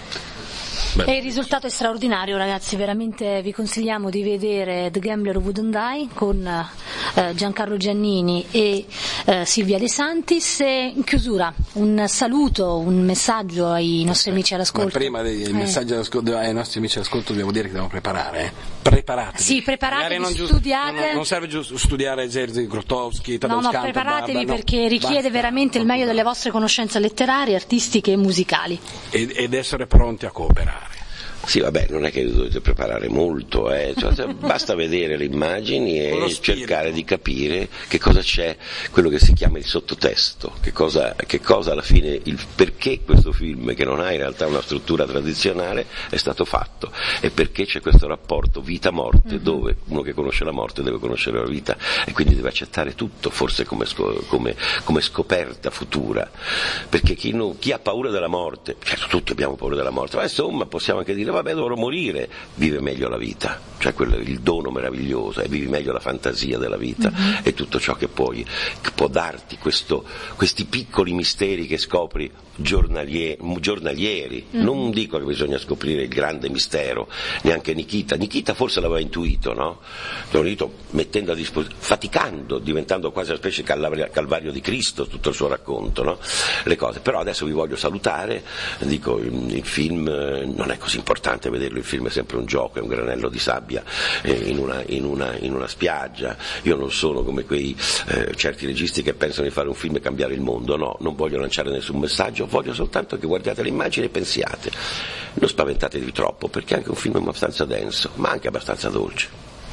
Beh. E il risultato è straordinario, ragazzi, veramente vi consigliamo di vedere The Gambler Wouldn't Die con eh, Giancarlo Giannini e eh, Silvia De Santis. E in chiusura un saluto, un messaggio ai nostri amici all'ascolto. Ma prima dei eh. messaggi ai nostri amici all'ascolto dobbiamo dire che dobbiamo preparare, eh? Preparatevi. Sì, preparatevi, non studiate. Non, non serve giusto studiare Jerzy Grotowski, Tadeusz No, no, Kantor, preparatevi Barba, perché no, richiede basta. veramente il meglio delle vostre conoscenze letterarie, artistiche e musicali. Ed, ed essere pronti a cooperare. Sì, vabbè, non è che dovete preparare molto, eh. Cioè, basta vedere le immagini e cercare di capire che cosa c'è, quello che si chiama il sottotesto, che cosa, che cosa alla fine, il perché questo film, che non ha in realtà una struttura tradizionale, è stato fatto, e perché c'è questo rapporto vita-morte, mm-hmm. dove uno che conosce la morte deve conoscere la vita e quindi deve accettare tutto, forse come, sco- come, come scoperta futura, perché chi, non, chi ha paura della morte, certo tutti abbiamo paura della morte, ma insomma possiamo anche dire vabbè dovrò morire, vive meglio la vita, cioè quello, il dono meraviglioso, e vivi meglio la fantasia della vita, mm-hmm. e tutto ciò che puoi, che può darti questo, questi piccoli misteri che scopri giornalie, giornalieri, mm-hmm. non dico che bisogna scoprire il grande mistero, neanche Nikita, Nikita forse l'aveva intuito, no? L'aveva intuito mettendo a disposizione, faticando, diventando quasi una specie di calvario di Cristo tutto il suo racconto, no? Le cose, però adesso vi voglio salutare, dico il, il film non è così importante vederlo, il film è sempre un gioco, è un granello di sabbia eh, in, una, in, una, in una spiaggia. Io non sono come quei eh, certi registi che pensano di fare un film e cambiare il mondo, no, non voglio lanciare nessun messaggio, voglio soltanto che guardiate le immagini e pensiate, non spaventatevi troppo, perché è anche un film abbastanza denso, ma anche abbastanza dolce.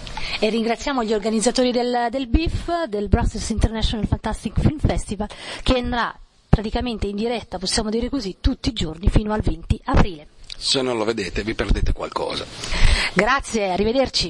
E ringraziamo gli organizzatori del, del B I F, del Brussels International Fantastic Film Festival, che andrà praticamente in diretta, possiamo dire così, tutti i giorni fino al venti aprile. Se non lo vedete vi perdete qualcosa. Grazie, arrivederci.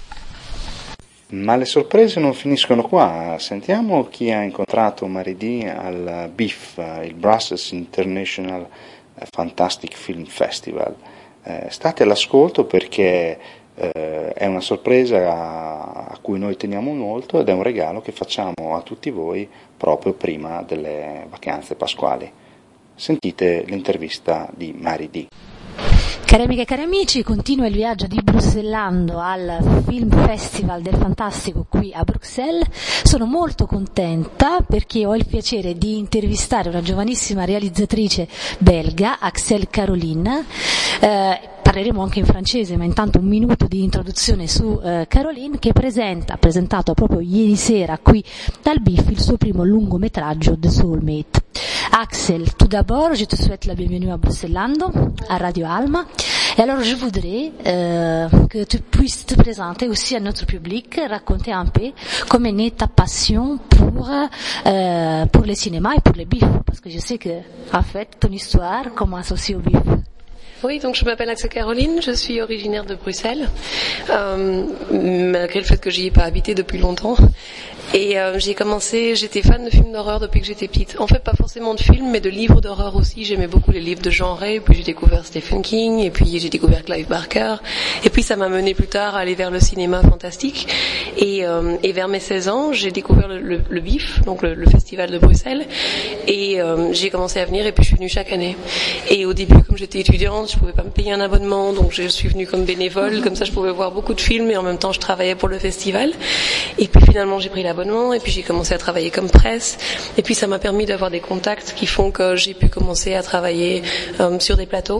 Ma le sorprese non finiscono qua. Sentiamo chi ha incontrato martedì al B I F, il Brussels International Fantastic Film Festival. Eh, state all'ascolto perché eh, è una sorpresa a, a cui noi teniamo molto ed è un regalo che facciamo a tutti voi proprio prima delle vacanze pasquali. Sentite l'intervista di Mary D. Cari amiche e cari amici, continua il viaggio di Bruxellando al Film Festival del Fantastico qui a Bruxelles. Sono molto contenta perché ho il piacere di intervistare una giovanissima realizzatrice belga, Axelle Caroline. Eh, parleremo anche in francese, ma intanto un minuto di introduzione su eh, Caroline, che presenta, ha presentato proprio ieri sera qui dal B I F il suo primo lungometraggio The Soulmate. Axelle, tout d'abord, je te souhaite la bienvenue à Bruxellando, à Radio Alma. Et alors, je voudrais euh, que tu puisses te présenter aussi à notre public, raconter un peu comment est née ta passion pour euh, pour le cinéma et pour le B I F, parce que je sais que, en fait, ton histoire commence aussi au B I F. Oui, donc je m'appelle Axelle Caroline, je suis originaire de Bruxelles, euh, malgré le fait que j'y ai pas habité depuis longtemps. Et euh, j'ai commencé, j'étais fan de films d'horreur depuis que j'étais petite. En fait, pas forcément de films, mais de livres d'horreur aussi. J'aimais beaucoup les livres de genre. Et puis j'ai découvert Stephen King, et puis j'ai découvert Clive Barker. Et puis ça m'a mené plus tard à aller vers le cinéma fantastique. Et, euh, et vers mes seize ans, j'ai découvert le, le, le B I F, donc le, le festival de Bruxelles. Et euh, j'ai commencé à venir, et puis je suis venue chaque année. Et au début, comme j'étais étudiante, je pouvais pas me payer un abonnement, donc je suis venue comme bénévole. Comme ça, je pouvais voir beaucoup de films, et en même temps, je travaillais pour le festival. Et puis finalement, j'ai pris l'abonnement. Et puis j'ai commencé à travailler comme presse, et puis ça m'a permis d'avoir des contacts qui font que j'ai pu commencer à travailler euh, sur des plateaux,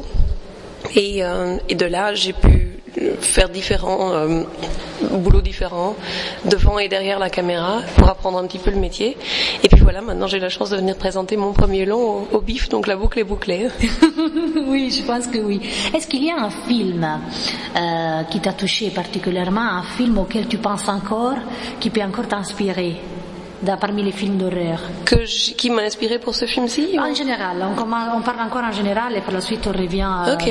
et, euh, et de là j'ai pu faire différents euh, boulots différents devant et derrière la caméra pour apprendre un petit peu le métier. Et puis voilà, maintenant j'ai la chance de venir présenter mon premier long au, au B I F, donc la boucle est bouclée. Oui, je pense que oui. Est-ce qu'il y a un film euh, qui t'a touché particulièrement, un film auquel tu penses encore, qui peut encore t'inspirer da, parmi les films d'horreur? Que je, qui m'a inspiré pour ce film-ci? En général, on, on parle encore en général et par la suite on revient à... Ok,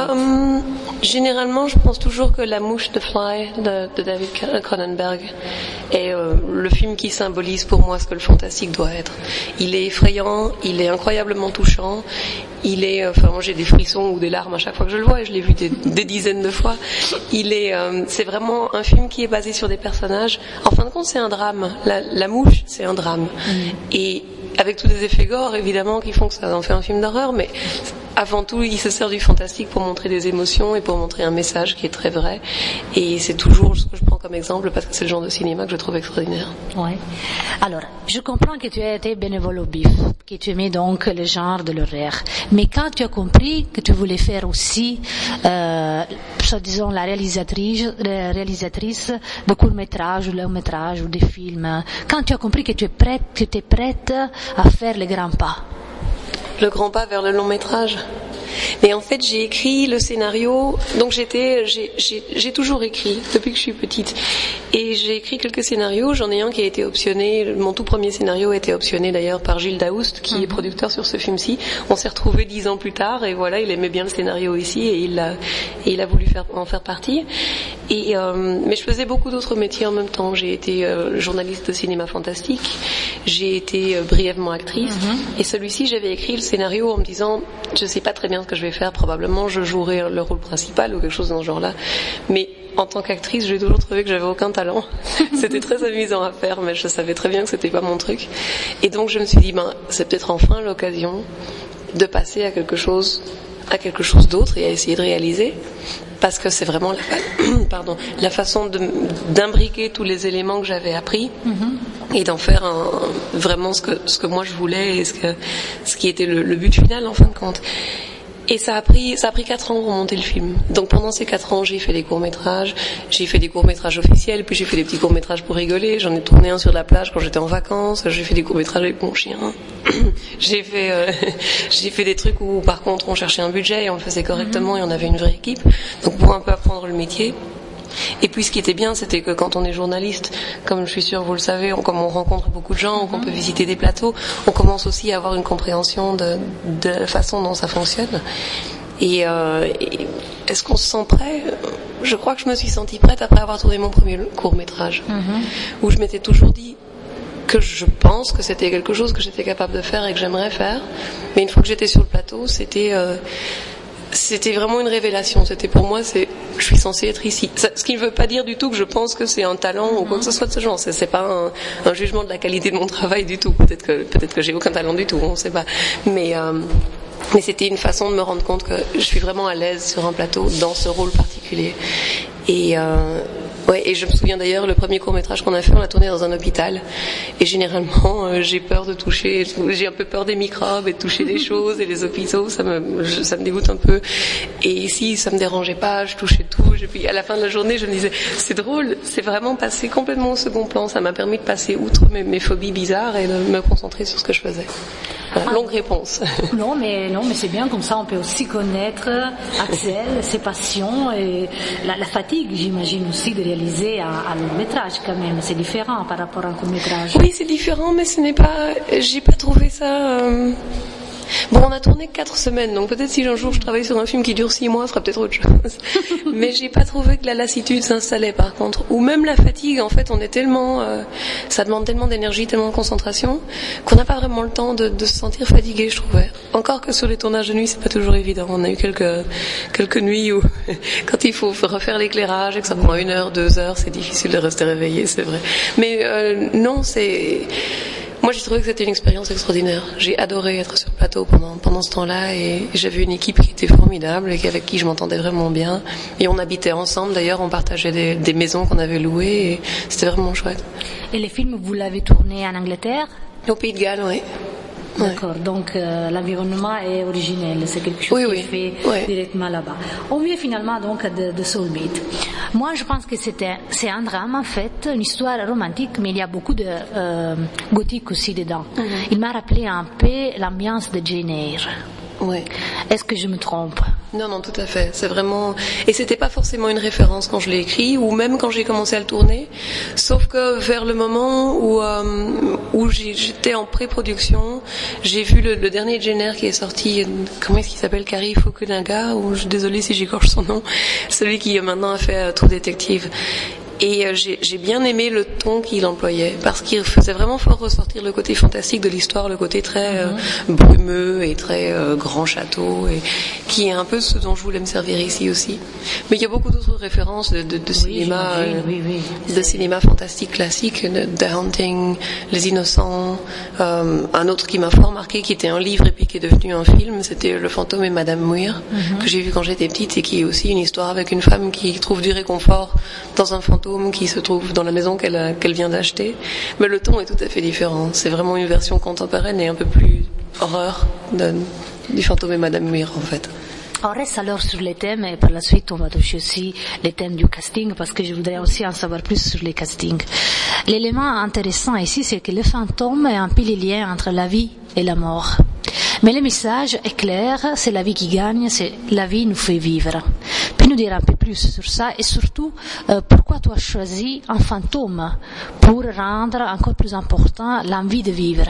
um, généralement je pense toujours que La Mouche, The Fly de, de David Cronenberg est euh, le film qui symbolise pour moi ce que le fantastique doit être. Il est effrayant, il est incroyablement touchant, il est, enfin moi j'ai des frissons ou des larmes à chaque fois que je le vois, et je l'ai vu des, des dizaines de fois. Il est, euh, c'est vraiment un film qui est basé sur des personnages. En fin de compte, c'est un drame. La, la Mouche, c'est un drame. Mmh. Et avec tous les effets gore, évidemment, qui font que ça en fait un film d'horreur, mais avant tout, il se sert du fantastique pour montrer des émotions et pour montrer un message qui est très vrai. Et c'est toujours ce que je prends comme exemple parce que c'est le genre de cinéma que je trouve extraordinaire. Ouais. Alors, je comprends que tu as été bénévole au B I F, que tu aimais donc le genre de l'horreur. Mais quand tu as compris que tu voulais faire aussi, euh, disons, la réalisatrice, la réalisatrice de courts-métrages ou longs-métrages ou des films, quand tu as compris que tu es prête, que tu es prête à faire le grand pas? Le grand pas vers le long métrage. Mais en fait, j'ai écrit le scénario. Donc j'étais, j'ai, j'ai, j'ai toujours écrit depuis que je suis petite. Et j'ai écrit quelques scénarios. J'en ai un qui a été optionné. Mon tout premier scénario a été optionné d'ailleurs par Gilles Daoust, qui mm-hmm. est producteur sur ce film-ci. On s'est retrouvés dix ans plus tard, et voilà, il aimait bien le scénario ici, et il a, et il a voulu faire, en faire partie. Et euh, mais je faisais beaucoup d'autres métiers en même temps. J'ai été euh, journaliste de cinéma fantastique. J'ai été euh, brièvement actrice. Mm-hmm. Et celui-ci, j'avais écrit le scénario en me disant, je sais pas très bien ce que je vais faire, probablement je jouerai le rôle principal ou quelque chose dans ce genre-là, mais en tant qu'actrice j'ai toujours trouvé que j'avais aucun talent. C'était très amusant à faire, mais je savais très bien que c'était pas mon truc, et donc je me suis dit ben c'est peut-être enfin l'occasion de passer à quelque chose à quelque chose d'autre et à essayer de réaliser, parce que c'est vraiment la, pardon, la façon de, d'imbriquer tous les éléments que j'avais appris mm-hmm. et d'en faire un, vraiment ce que, ce que moi je voulais et ce, que, ce qui était le, le but final en fin de compte. Et ça a pris, ça a pris quatre ans pour monter le film. Donc pendant ces quatre ans, j'ai fait des courts-métrages, j'ai fait des courts-métrages officiels, puis j'ai fait des petits courts-métrages pour rigoler. J'en ai tourné un sur la plage quand j'étais en vacances. J'ai fait des courts-métrages avec mon chien. j'ai fait, euh, j'ai fait des trucs où, par contre, on cherchait un budget et on le faisait correctement et on avait une vraie équipe. Donc pour un peu apprendre le métier. Et puis ce qui était bien, c'était que quand on est journaliste, comme je suis sûre vous le savez, on, comme on rencontre beaucoup de gens, qu'on peut visiter des plateaux, on commence aussi à avoir une compréhension de, de la façon dont ça fonctionne. Et, euh, et est-ce qu'on se sent prêt? Je crois que je me suis sentie prête après avoir tourné mon premier court-métrage, mm-hmm. où je m'étais toujours dit que je pense que c'était quelque chose que j'étais capable de faire et que j'aimerais faire. Mais une fois que j'étais sur le plateau, c'était euh, c'était vraiment une révélation. C'était pour moi, c'est je suis censée être ici. Ça, ce qui ne veut pas dire du tout que je pense que c'est un talent ou quoi que ce soit de ce genre. C'est, c'est pas un, un jugement de la qualité de mon travail du tout. Peut-être que peut-être que j'ai aucun talent du tout, on ne sait pas. Mais euh, mais c'était une façon de me rendre compte que je suis vraiment à l'aise sur un plateau dans ce rôle particulier. Et euh, ouais, et je me souviens d'ailleurs, le premier court-métrage qu'on a fait, on l'a tourné dans un hôpital. Et généralement, euh, j'ai peur de toucher, j'ai un peu peur des microbes et de toucher des choses. Et les hôpitaux, ça me, je, ça me dégoûte un peu. Et ici, ça me dérangeait pas, je touchais tout. Et puis à la fin de la journée, je me disais, c'est drôle, c'est vraiment passé complètement au second plan. Ça m'a permis de passer outre mes, mes phobies bizarres et de me concentrer sur ce que je faisais. Voilà, longue réponse. Non, mais non, mais c'est bien, comme ça on peut aussi connaître Axel, ses passions et la, la fatigue, j'imagine aussi, de réaliser un, un long métrage quand même. C'est différent par rapport à un court métrage. Oui, c'est différent, mais ce n'est pas. J'ai pas trouvé ça. Euh... Bon, on a tourné quatre semaines, donc peut-être si un jour je travaille sur un film qui dure six mois, ce sera peut-être autre chose. Mais j'ai pas trouvé que la lassitude s'installait par contre, ou même la fatigue. En fait, on est tellement, euh, ça demande tellement d'énergie, tellement de concentration, qu'on n'a pas vraiment le temps de, de se sentir fatigué, je trouvais. Encore que sur les tournages de nuit, c'est pas toujours évident. On a eu quelques quelques nuits où, quand il faut refaire l'éclairage et que ça prend une heure, deux heures, c'est difficile de rester réveillé, c'est vrai. Mais euh, non, c'est Moi, j'ai trouvé que c'était une expérience extraordinaire. J'ai adoré être sur le plateau pendant, pendant ce temps-là et j'avais une équipe qui était formidable et avec qui je m'entendais vraiment bien. Et on habitait ensemble, d'ailleurs, on partageait des, des maisons qu'on avait louées et c'était vraiment chouette. Et les films, vous l'avez tourné en Angleterre ? Au Pays de Galles, oui. D'accord, ouais. Donc euh, l'environnement est originel, c'est quelque chose oui, qui oui. est fait oui. directement là-bas. On vient finalement donc de, de Soulmate. Moi, je pense que c'était, c'est un drame en fait, une histoire romantique, mais il y a beaucoup de euh, gothique aussi dedans. Mm-hmm. Il m'a rappelé un peu l'ambiance de Jane Eyre. Ouais. Est-ce que je me trompe ? Non, non, tout à fait. C'est vraiment, et c'était pas forcément une référence quand je l'ai écrit, ou même quand j'ai commencé à le tourner. Sauf que vers le moment où euh, où j'étais en pré-production, j'ai vu le, le dernier Jane Eyre qui est sorti. Comment est-ce qu'il s'appelle ? Kari Fukunaga, ou je suis désolée si j'écorche son nom. Celui qui maintenant a fait euh, True Detective. Et euh, j'ai, j'ai bien aimé le ton qu'il employait, parce qu'il faisait vraiment fort ressortir le côté fantastique de l'histoire, le côté très euh, brumeux et très euh, grand château, et qui est un peu ce dont je voulais me servir ici aussi. Mais il y a beaucoup d'autres références de, de, de oui, cinéma, euh, oui, oui. de cinéma fantastique classique, de, The Haunting, Les Innocents. Euh, un autre qui m'a fort marqué, qui était un livre et puis qui est devenu un film, c'était Le Fantôme et Madame Muir, mm-hmm. que j'ai vu quand j'étais petite et qui est aussi une histoire avec une femme qui trouve du réconfort dans un fantôme qui se trouve dans la maison qu'elle, a, qu'elle vient d'acheter. Mais le ton est tout à fait différent. C'est vraiment une version contemporaine et un peu plus horreur de, du Fantôme et Madame Muir, en fait. On reste alors sur les thèmes et par la suite on va toucher aussi les thèmes du casting parce que je voudrais aussi en savoir plus sur les castings. L'élément intéressant ici, c'est que le fantôme est un peu le lien entre la vie et la mort. Mais le message est clair, c'est la vie qui gagne, c'est la vie nous fait vivre. Peux nous dire un peu plus sur ça et surtout euh, pourquoi tu as choisi un fantôme pour rendre encore plus important l'envie de vivre?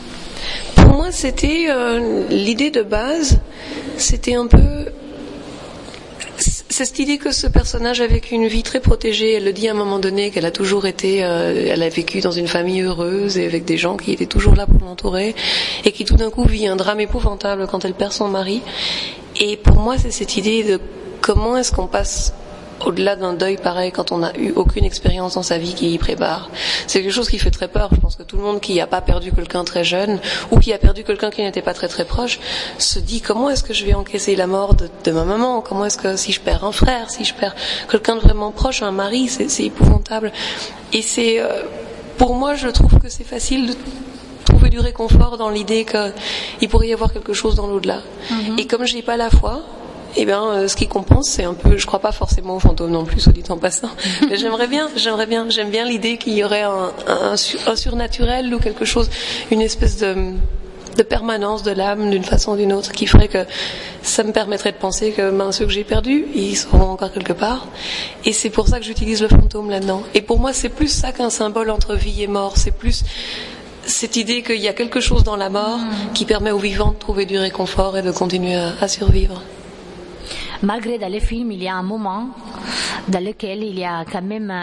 Pour moi, c'était euh, l'idée de base, c'était un peu c'est cette idée que ce personnage a vécu une vie très protégée. Elle le dit à un moment donné qu'elle a toujours été, euh, elle a vécu dans une famille heureuse et avec des gens qui étaient toujours là pour l'entourer, et qui tout d'un coup vit un drame épouvantable quand elle perd son mari. Et pour moi, c'est cette idée de comment est-ce qu'on passe au-delà d'un deuil pareil quand on n'a eu aucune expérience dans sa vie qui y prépare. C'est quelque chose qui fait très peur. Je pense que tout le monde qui n'a pas perdu quelqu'un très jeune ou qui a perdu quelqu'un qui n'était pas très très proche se dit comment est-ce que je vais encaisser la mort de, de ma maman, comment est-ce que si je perds un frère, si je perds quelqu'un de vraiment proche, un mari, c'est, c'est épouvantable. Et c'est euh, pour moi, je trouve que c'est facile de trouver du réconfort dans l'idée qu'il pourrait y avoir quelque chose dans l'au-delà. Mm-hmm. Et comme je n'ai pas la foi, eh bien, euh, ce qui compense, c'est un peu, je crois pas forcément aux fantômes non plus, soit dit en passant. Mais j'aimerais bien, j'aimerais bien, j'aime bien l'idée qu'il y aurait un, un, un surnaturel ou quelque chose, une espèce de, de permanence de l'âme d'une façon ou d'une autre qui ferait que ça me permettrait de penser que ben, ceux que j'ai perdus, ils seront encore quelque part. Et c'est pour ça que j'utilise le fantôme là-dedans. Et pour moi, c'est plus ça qu'un symbole entre vie et mort. C'est plus cette idée qu'il y a quelque chose dans la mort qui permet aux vivants de trouver du réconfort et de continuer à, à survivre. Malgré dans les films, il y a un moment dans lequel il y a quand même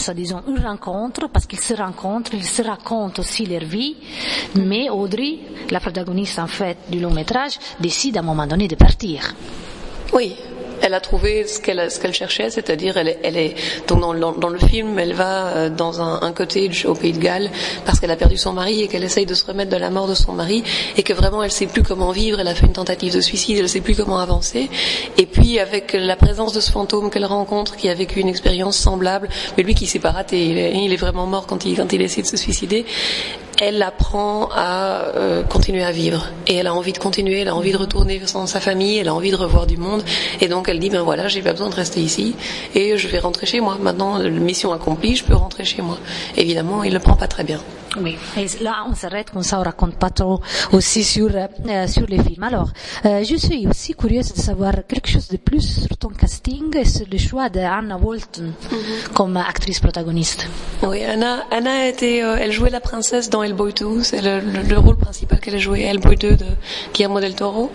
passe, disons, une rencontre, parce qu'ils se rencontrent, ils se racontent aussi leur vie, mais Audrey, la protagoniste en fait du long métrage, décide à un moment donné de partir. Oui. Elle a trouvé ce qu'elle, ce qu'elle cherchait, c'est-à-dire elle est, elle est donc dans, dans, dans le film, elle va dans un, un cottage au Pays de Galles parce qu'elle a perdu son mari et qu'elle essaye de se remettre de la mort de son mari et que vraiment elle sait plus comment vivre, elle a fait une tentative de suicide, elle sait plus comment avancer. Et puis avec la présence de ce fantôme qu'elle rencontre, qui a vécu une expérience semblable, mais lui qui s'est pas raté, il est, il est vraiment mort quand il, quand il essaie de se suicider. Elle apprend à euh, continuer à vivre et elle a envie de continuer, elle a envie de retourner dans sa famille, elle a envie de revoir du monde et donc elle dit ben voilà, j'ai pas besoin de rester ici et je vais rentrer chez moi. Maintenant, la mission accomplie, je peux rentrer chez moi. Évidemment, il le prend pas très bien. Oui, et là on s'arrête comme ça, on raconte pas trop aussi sur euh, sur les films. Alors, euh, je suis aussi curieuse de savoir quelque chose de plus sur ton casting et sur le choix de Anna Walton mm-hmm. comme actrice protagoniste. Oui, Anna, Anna a été, euh, elle jouait la princesse dans Hellboy deux, c'est le, le, le rôle principal qu'elle a joué, Hellboy deux de Guillermo del Toro,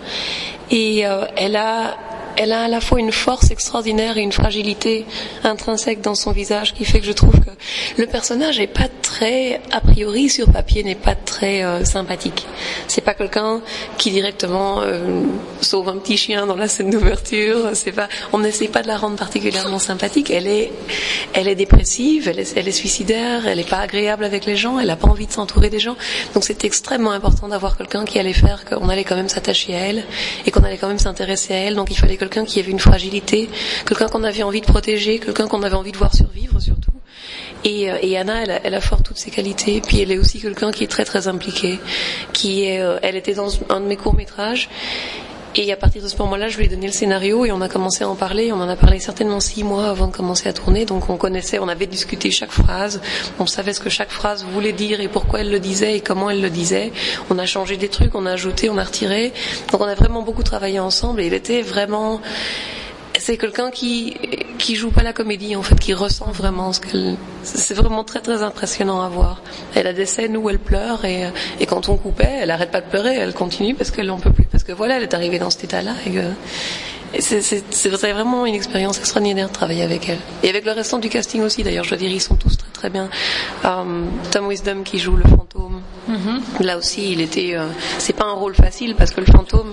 et euh, elle a Elle a à la fois une force extraordinaire et une fragilité intrinsèque dans son visage qui fait que je trouve que le personnage est pas très, a priori sur papier, n'est pas très euh, sympathique. C'est pas quelqu'un qui directement euh, sauve un petit chien dans la scène d'ouverture. C'est pas, on n'essaie pas de la rendre particulièrement sympathique. Elle est, elle est dépressive, elle est, elle est suicidaire, elle est pas agréable avec les gens, elle a pas envie de s'entourer des gens. Donc c'est extrêmement important d'avoir quelqu'un qui allait faire qu'on allait quand même s'attacher à elle et qu'on allait quand même s'intéresser à elle. Donc il fallait que quelqu'un qui avait une fragilité, quelqu'un qu'on avait envie de protéger, quelqu'un qu'on avait envie de voir survivre surtout. Et, et Anna, elle a, elle a fort toutes ses qualités. Puis elle est aussi quelqu'un qui est très très impliqué. Qui est, elle était dans un de mes courts métrages. Et à partir de ce moment-là, je lui ai donné le scénario et on a commencé à en parler. On en a parlé certainement six mois avant de commencer à tourner. Donc on connaissait, on avait discuté chaque phrase. On savait ce que chaque phrase voulait dire et pourquoi elle le disait et comment elle le disait. On a changé des trucs, on a ajouté, on a retiré. Donc on a vraiment beaucoup travaillé ensemble et il était vraiment... C'est quelqu'un qui qui joue pas la comédie en fait, qui ressent vraiment ce qu'elle. C'est vraiment très très impressionnant à voir. Elle a des scènes où elle pleure et et quand on coupait, elle arrête pas de pleurer, elle continue parce qu'elle en peut plus, parce que voilà, elle est arrivée dans cet état-là et que et c'est c'est c'est vraiment une expérience extraordinaire de travailler avec elle. Et avec le restant du casting aussi d'ailleurs, je dois dire, ils sont tous très très bien. Um, Tom Wisdom qui joue le fantôme. Mm-hmm. Là aussi, il était. Euh, c'est pas un rôle facile parce que le fantôme.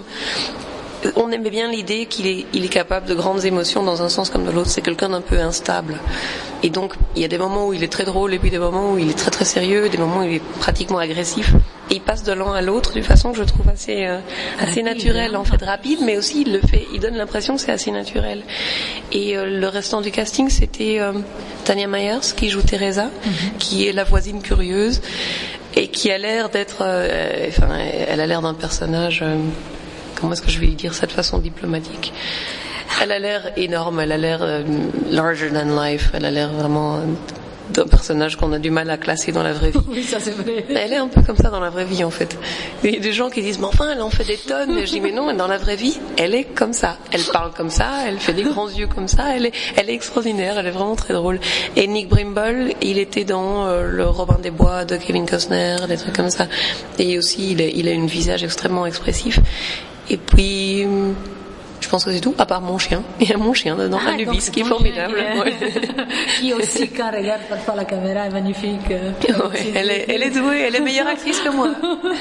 On aimait bien l'idée qu'il est, il est capable de grandes émotions dans un sens comme de l'autre. C'est quelqu'un d'un peu instable. Et donc, il y a des moments où il est très drôle et puis des moments où il est très très sérieux, des moments où il est pratiquement agressif. Et il passe de l'un à l'autre d'une façon que je trouve assez, euh, assez naturelle, en fait, rapide, mais aussi il le fait, il donne l'impression que c'est assez naturel. Et euh, le restant du casting, c'était euh, Tanya Myers qui joue Teresa, mm-hmm. qui est la voisine curieuse et qui a l'air d'être, euh, enfin, elle a l'air d'un personnage. Euh, Comment est-ce que je vais lui dire ça de façon diplomatique ? Elle a l'air énorme, elle a l'air euh, larger than life, elle a l'air vraiment d'un personnage qu'on a du mal à classer dans la vraie vie. Oui, ça c'est vrai. Elle est un peu comme ça dans la vraie vie en fait. Il y a des gens qui disent mais enfin elle en fait des tonnes. Et je dis mais non, dans la vraie vie, elle est comme ça. Elle parle comme ça, elle fait des grands yeux comme ça. Elle est, elle est extraordinaire, elle est vraiment très drôle. Et Nick Brimble, il était dans euh, le Robin des Bois de Kevin Costner, des trucs comme ça. Et aussi il, est, il a un visage extrêmement expressif. Et puis, je pense que c'est tout, à part mon chien. Il y a mon chien dedans, ah, Anubis, qui est formidable. Chien, ouais. Qui aussi, quand elle regarde parfois la caméra, est magnifique. Ouais, elle, est, elle est douée, elle est meilleure actrice que moi.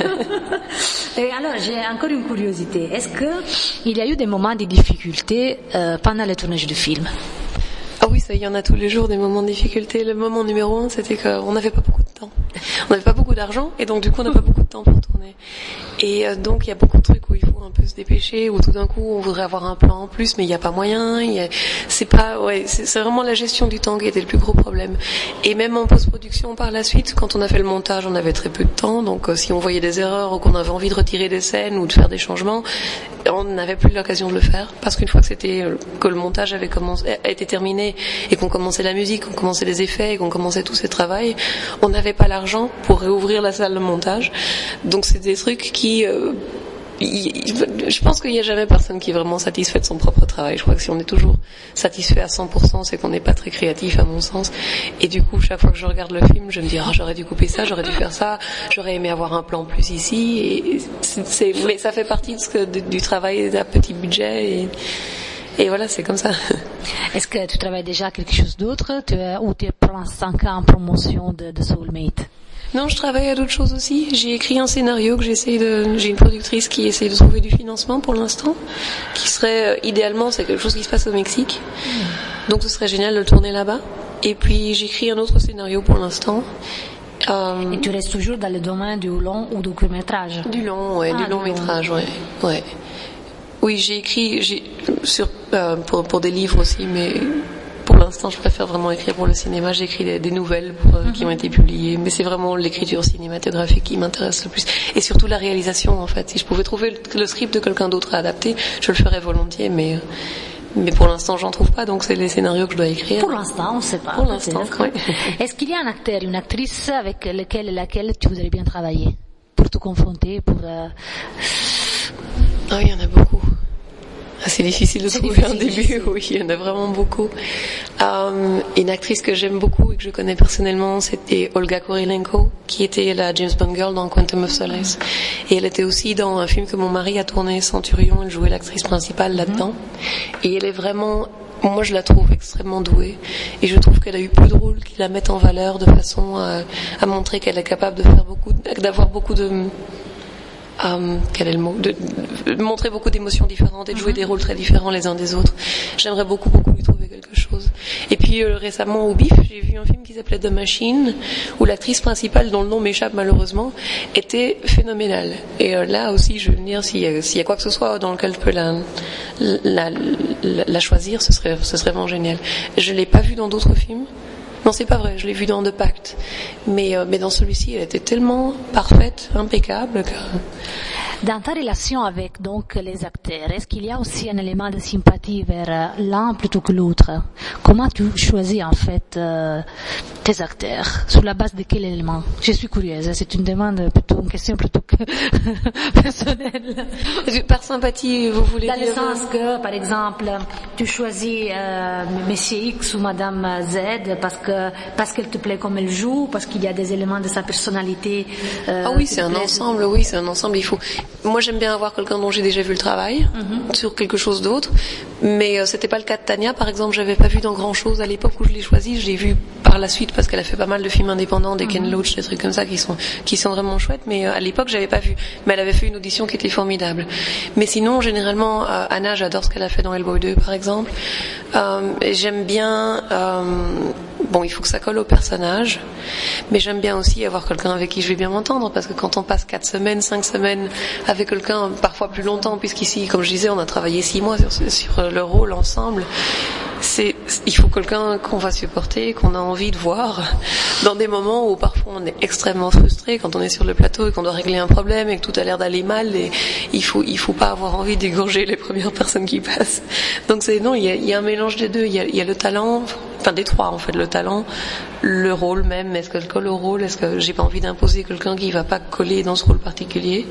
Et alors, j'ai encore une curiosité. Est-ce qu'il y a eu des moments de difficulté euh, pendant le tournage du film ? Ah oui, ça, il y en a tous les jours des moments de difficulté. Le moment numéro un, c'était qu'on n'avait pas beaucoup de temps. On n'avait pas beaucoup d'argent et donc du coup on n'a pas beaucoup de temps pour tourner. Et euh, donc il y a beaucoup de trucs où il faut un peu se dépêcher, où tout d'un coup on voudrait avoir un plan en plus mais il n'y a pas moyen. Il y a... C'est pas, ouais, c'est, c'est vraiment la gestion du temps qui était le plus gros problème. Et même en post-production par la suite, quand on a fait le montage, on avait très peu de temps. Donc euh, si on voyait des erreurs ou qu'on avait envie de retirer des scènes ou de faire des changements, on n'avait plus l'occasion de le faire parce qu'une fois que c'était que le montage avait commencé, était terminé et qu'on commençait la musique, qu'on commençait les effets et qu'on commençait tous ces travaux, on n'avait pas l'argent pour réouvrir la salle de montage. Donc c'est des trucs qui euh, je pense qu'il n'y a jamais personne qui est vraiment satisfait de son propre travail. Je crois que si on est toujours satisfait à cent pour cent, c'est qu'on n'est pas très créatif à mon sens. Et du coup, chaque fois que je regarde le film, je me dis, oh, j'aurais dû couper ça, j'aurais dû faire ça, j'aurais aimé avoir un plan plus ici. Et c'est, c'est, mais ça fait partie de ce que, de, du travail à petit budget. Et, Et voilà, c'est comme ça. Est-ce que tu travailles déjà quelque chose d'autre tu es, ou tu es pour l'instant en promotion de, de Soulmate? Non, je travaille à d'autres choses aussi. J'ai écrit un scénario que j'essaie de, j'ai une productrice qui essaie de trouver du financement pour l'instant, qui serait, idéalement, c'est quelque chose qui se passe au Mexique. Donc ce serait génial de le tourner là-bas. Et puis j'écris un autre scénario pour l'instant. Euh, Et tu restes toujours dans le domaine du long ou du court métrage? Du long, ouais, ah, du long métrage, ouais, ouais. Oui, j'ai écrit, j'ai, sur, euh, pour, pour des livres aussi, mais pour l'instant, je préfère vraiment écrire pour le cinéma. J'écris des, des nouvelles pour, euh, mm-hmm. qui ont été publiées, mais c'est vraiment l'écriture cinématographique qui m'intéresse le plus. Et surtout la réalisation, en fait. Si je pouvais trouver le, le script de quelqu'un d'autre à adapter, je le ferais volontiers, mais... Mais pour l'instant, j'en trouve pas, donc c'est les scénarios que je dois écrire. Pour l'instant, on ne sait pas. Pour l'instant, oui. Est-ce qu'il y a un acteur, une actrice avec lequel, laquelle tu voudrais bien travailler pour te confronter, pour... Euh... Ah, il y en a beaucoup. Ah, c'est difficile de c'est trouver difficile, un début, difficile. Oui, il y en a vraiment beaucoup. Um, une actrice que j'aime beaucoup et que je connais personnellement, c'était Olga Kurilenko, qui était la James Bond girl dans Quantum of Solace. Et elle était aussi dans un film que mon mari a tourné, Centurion, elle jouait l'actrice principale là-dedans. Mm-hmm. Et elle est vraiment... Moi, je la trouve extrêmement douée et je trouve qu'elle a eu plus de rôles qui la mettent en valeur de façon à, à montrer qu'elle est capable de faire beaucoup, d'avoir beaucoup de... Um, quel est le mot de, de montrer beaucoup d'émotions différentes et de jouer des rôles très différents les uns des autres. J'aimerais beaucoup beaucoup lui trouver quelque chose. Et puis euh, récemment au B I F, j'ai vu un film qui s'appelait The Machine, où l'actrice principale, dont le nom m'échappe malheureusement, était phénoménale. Et euh, là aussi, je veux dire, s'il y a, s'il y a quoi que ce soit dans lequel je peux la, la, la, la choisir, ce serait, ce serait vraiment génial. Je l'ai pas vue dans d'autres films. Non, c'est pas vrai, je l'ai vue dans The Pact. Mais, euh, mais dans celui-ci, elle était tellement parfaite, impeccable que... Dans ta relation avec donc les acteurs, est-ce qu'il y a aussi un élément de sympathie vers l'un plutôt que l'autre? Comment tu choisis en fait euh, tes acteurs? Sur la base de quel élément? Je suis curieuse, c'est une demande plutôt, une question plutôt que personnelle. Par sympathie, vous voulez Dans dire... le sens que, par exemple, tu choisis euh, Monsieur X ou Madame Z parce que parce qu'elle te plaît comme elle joue, parce qu'il y a des éléments de sa personnalité. Euh, ah oui, c'est un plaisent. ensemble. Oui, c'est un ensemble. Il faut. Moi, j'aime bien avoir quelqu'un dont j'ai déjà vu le travail mm-hmm. sur quelque chose d'autre, mais euh, c'était pas le cas de Tania, par exemple. J'avais pas vu dans grand chose à l'époque où je l'ai choisie. Je l'ai vu par la suite parce qu'elle a fait pas mal de films indépendants, des mm-hmm. Ken Loach, des trucs comme ça qui sont qui sont vraiment chouettes. Mais euh, à l'époque, j'avais pas vu. Mais elle avait fait une audition qui était formidable. Mais sinon, généralement, euh, Anna, j'adore ce qu'elle a fait dans Hellboy deux, par exemple. Euh, et j'aime bien. Euh, Bon, il faut que ça colle au personnage, mais j'aime bien aussi avoir quelqu'un avec qui je vais bien m'entendre, parce que quand on passe quatre semaines, cinq semaines avec quelqu'un, parfois plus longtemps, puisqu'ici, comme je disais, on a travaillé six mois sur, sur le rôle ensemble, c'est, il faut quelqu'un qu'on va supporter, qu'on a envie de voir, dans des moments où parfois on est extrêmement frustré, quand on est sur le plateau et qu'on doit régler un problème et que tout a l'air d'aller mal, et il faut, il faut pas avoir envie d'égorger les premières personnes qui passent. Donc c'est, non, il y a, il y a un mélange des deux, il y a, il y a le talent, enfin des trois en fait, le talent, le rôle même, est-ce qu'elle colle au rôle, est-ce que j'ai pas envie d'imposer quelqu'un qui va pas coller dans ce rôle particulier,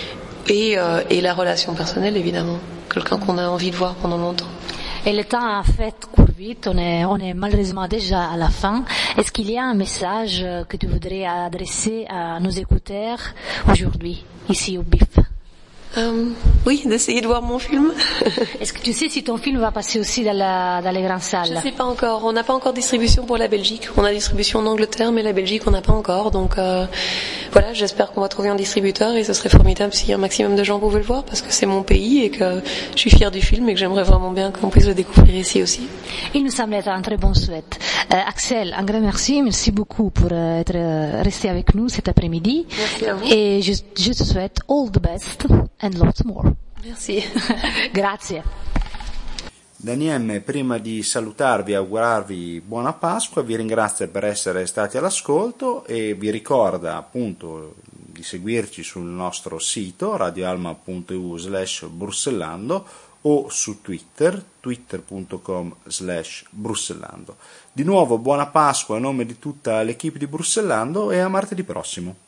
et, euh, et la relation personnelle évidemment, quelqu'un qu'on a envie de voir pendant longtemps. Et le temps en fait court vite, on est, on est malheureusement déjà à la fin. Est-ce qu'il y a un message que tu voudrais adresser à nos écouteurs aujourd'hui, ici au B I F? Euh, oui, d'essayer de voir mon film. Est-ce que tu sais si ton film va passer aussi dans, la, dans les grandes salles? Je ne sais pas encore. On n'a pas encore distribution pour la Belgique. On a distribution en Angleterre, mais la Belgique, on n'a pas encore. Donc euh, voilà, j'espère qu'on va trouver un distributeur et ce serait formidable si un maximum de gens pouvaient le voir, parce que c'est mon pays et que je suis fière du film et que j'aimerais vraiment bien qu'on puisse le découvrir ici aussi. Il nous semble être un très bon souhait. Euh, Axel, un grand merci. Merci beaucoup pour euh, être euh, resté avec nous cet après-midi. Merci à vous. Et je, je te souhaite all the best. And lots more. Merci. Grazie. Daniele, prima di salutarvi e augurarvi buona Pasqua, vi ringrazio per essere stati all'ascolto e vi ricorda appunto di seguirci sul nostro sito radioalma punto e u slash brussellando o su Twitter, twitter punto com slash brussellando. Di nuovo buona Pasqua a nome di tutta l'equipe di Brussellando e a martedì prossimo.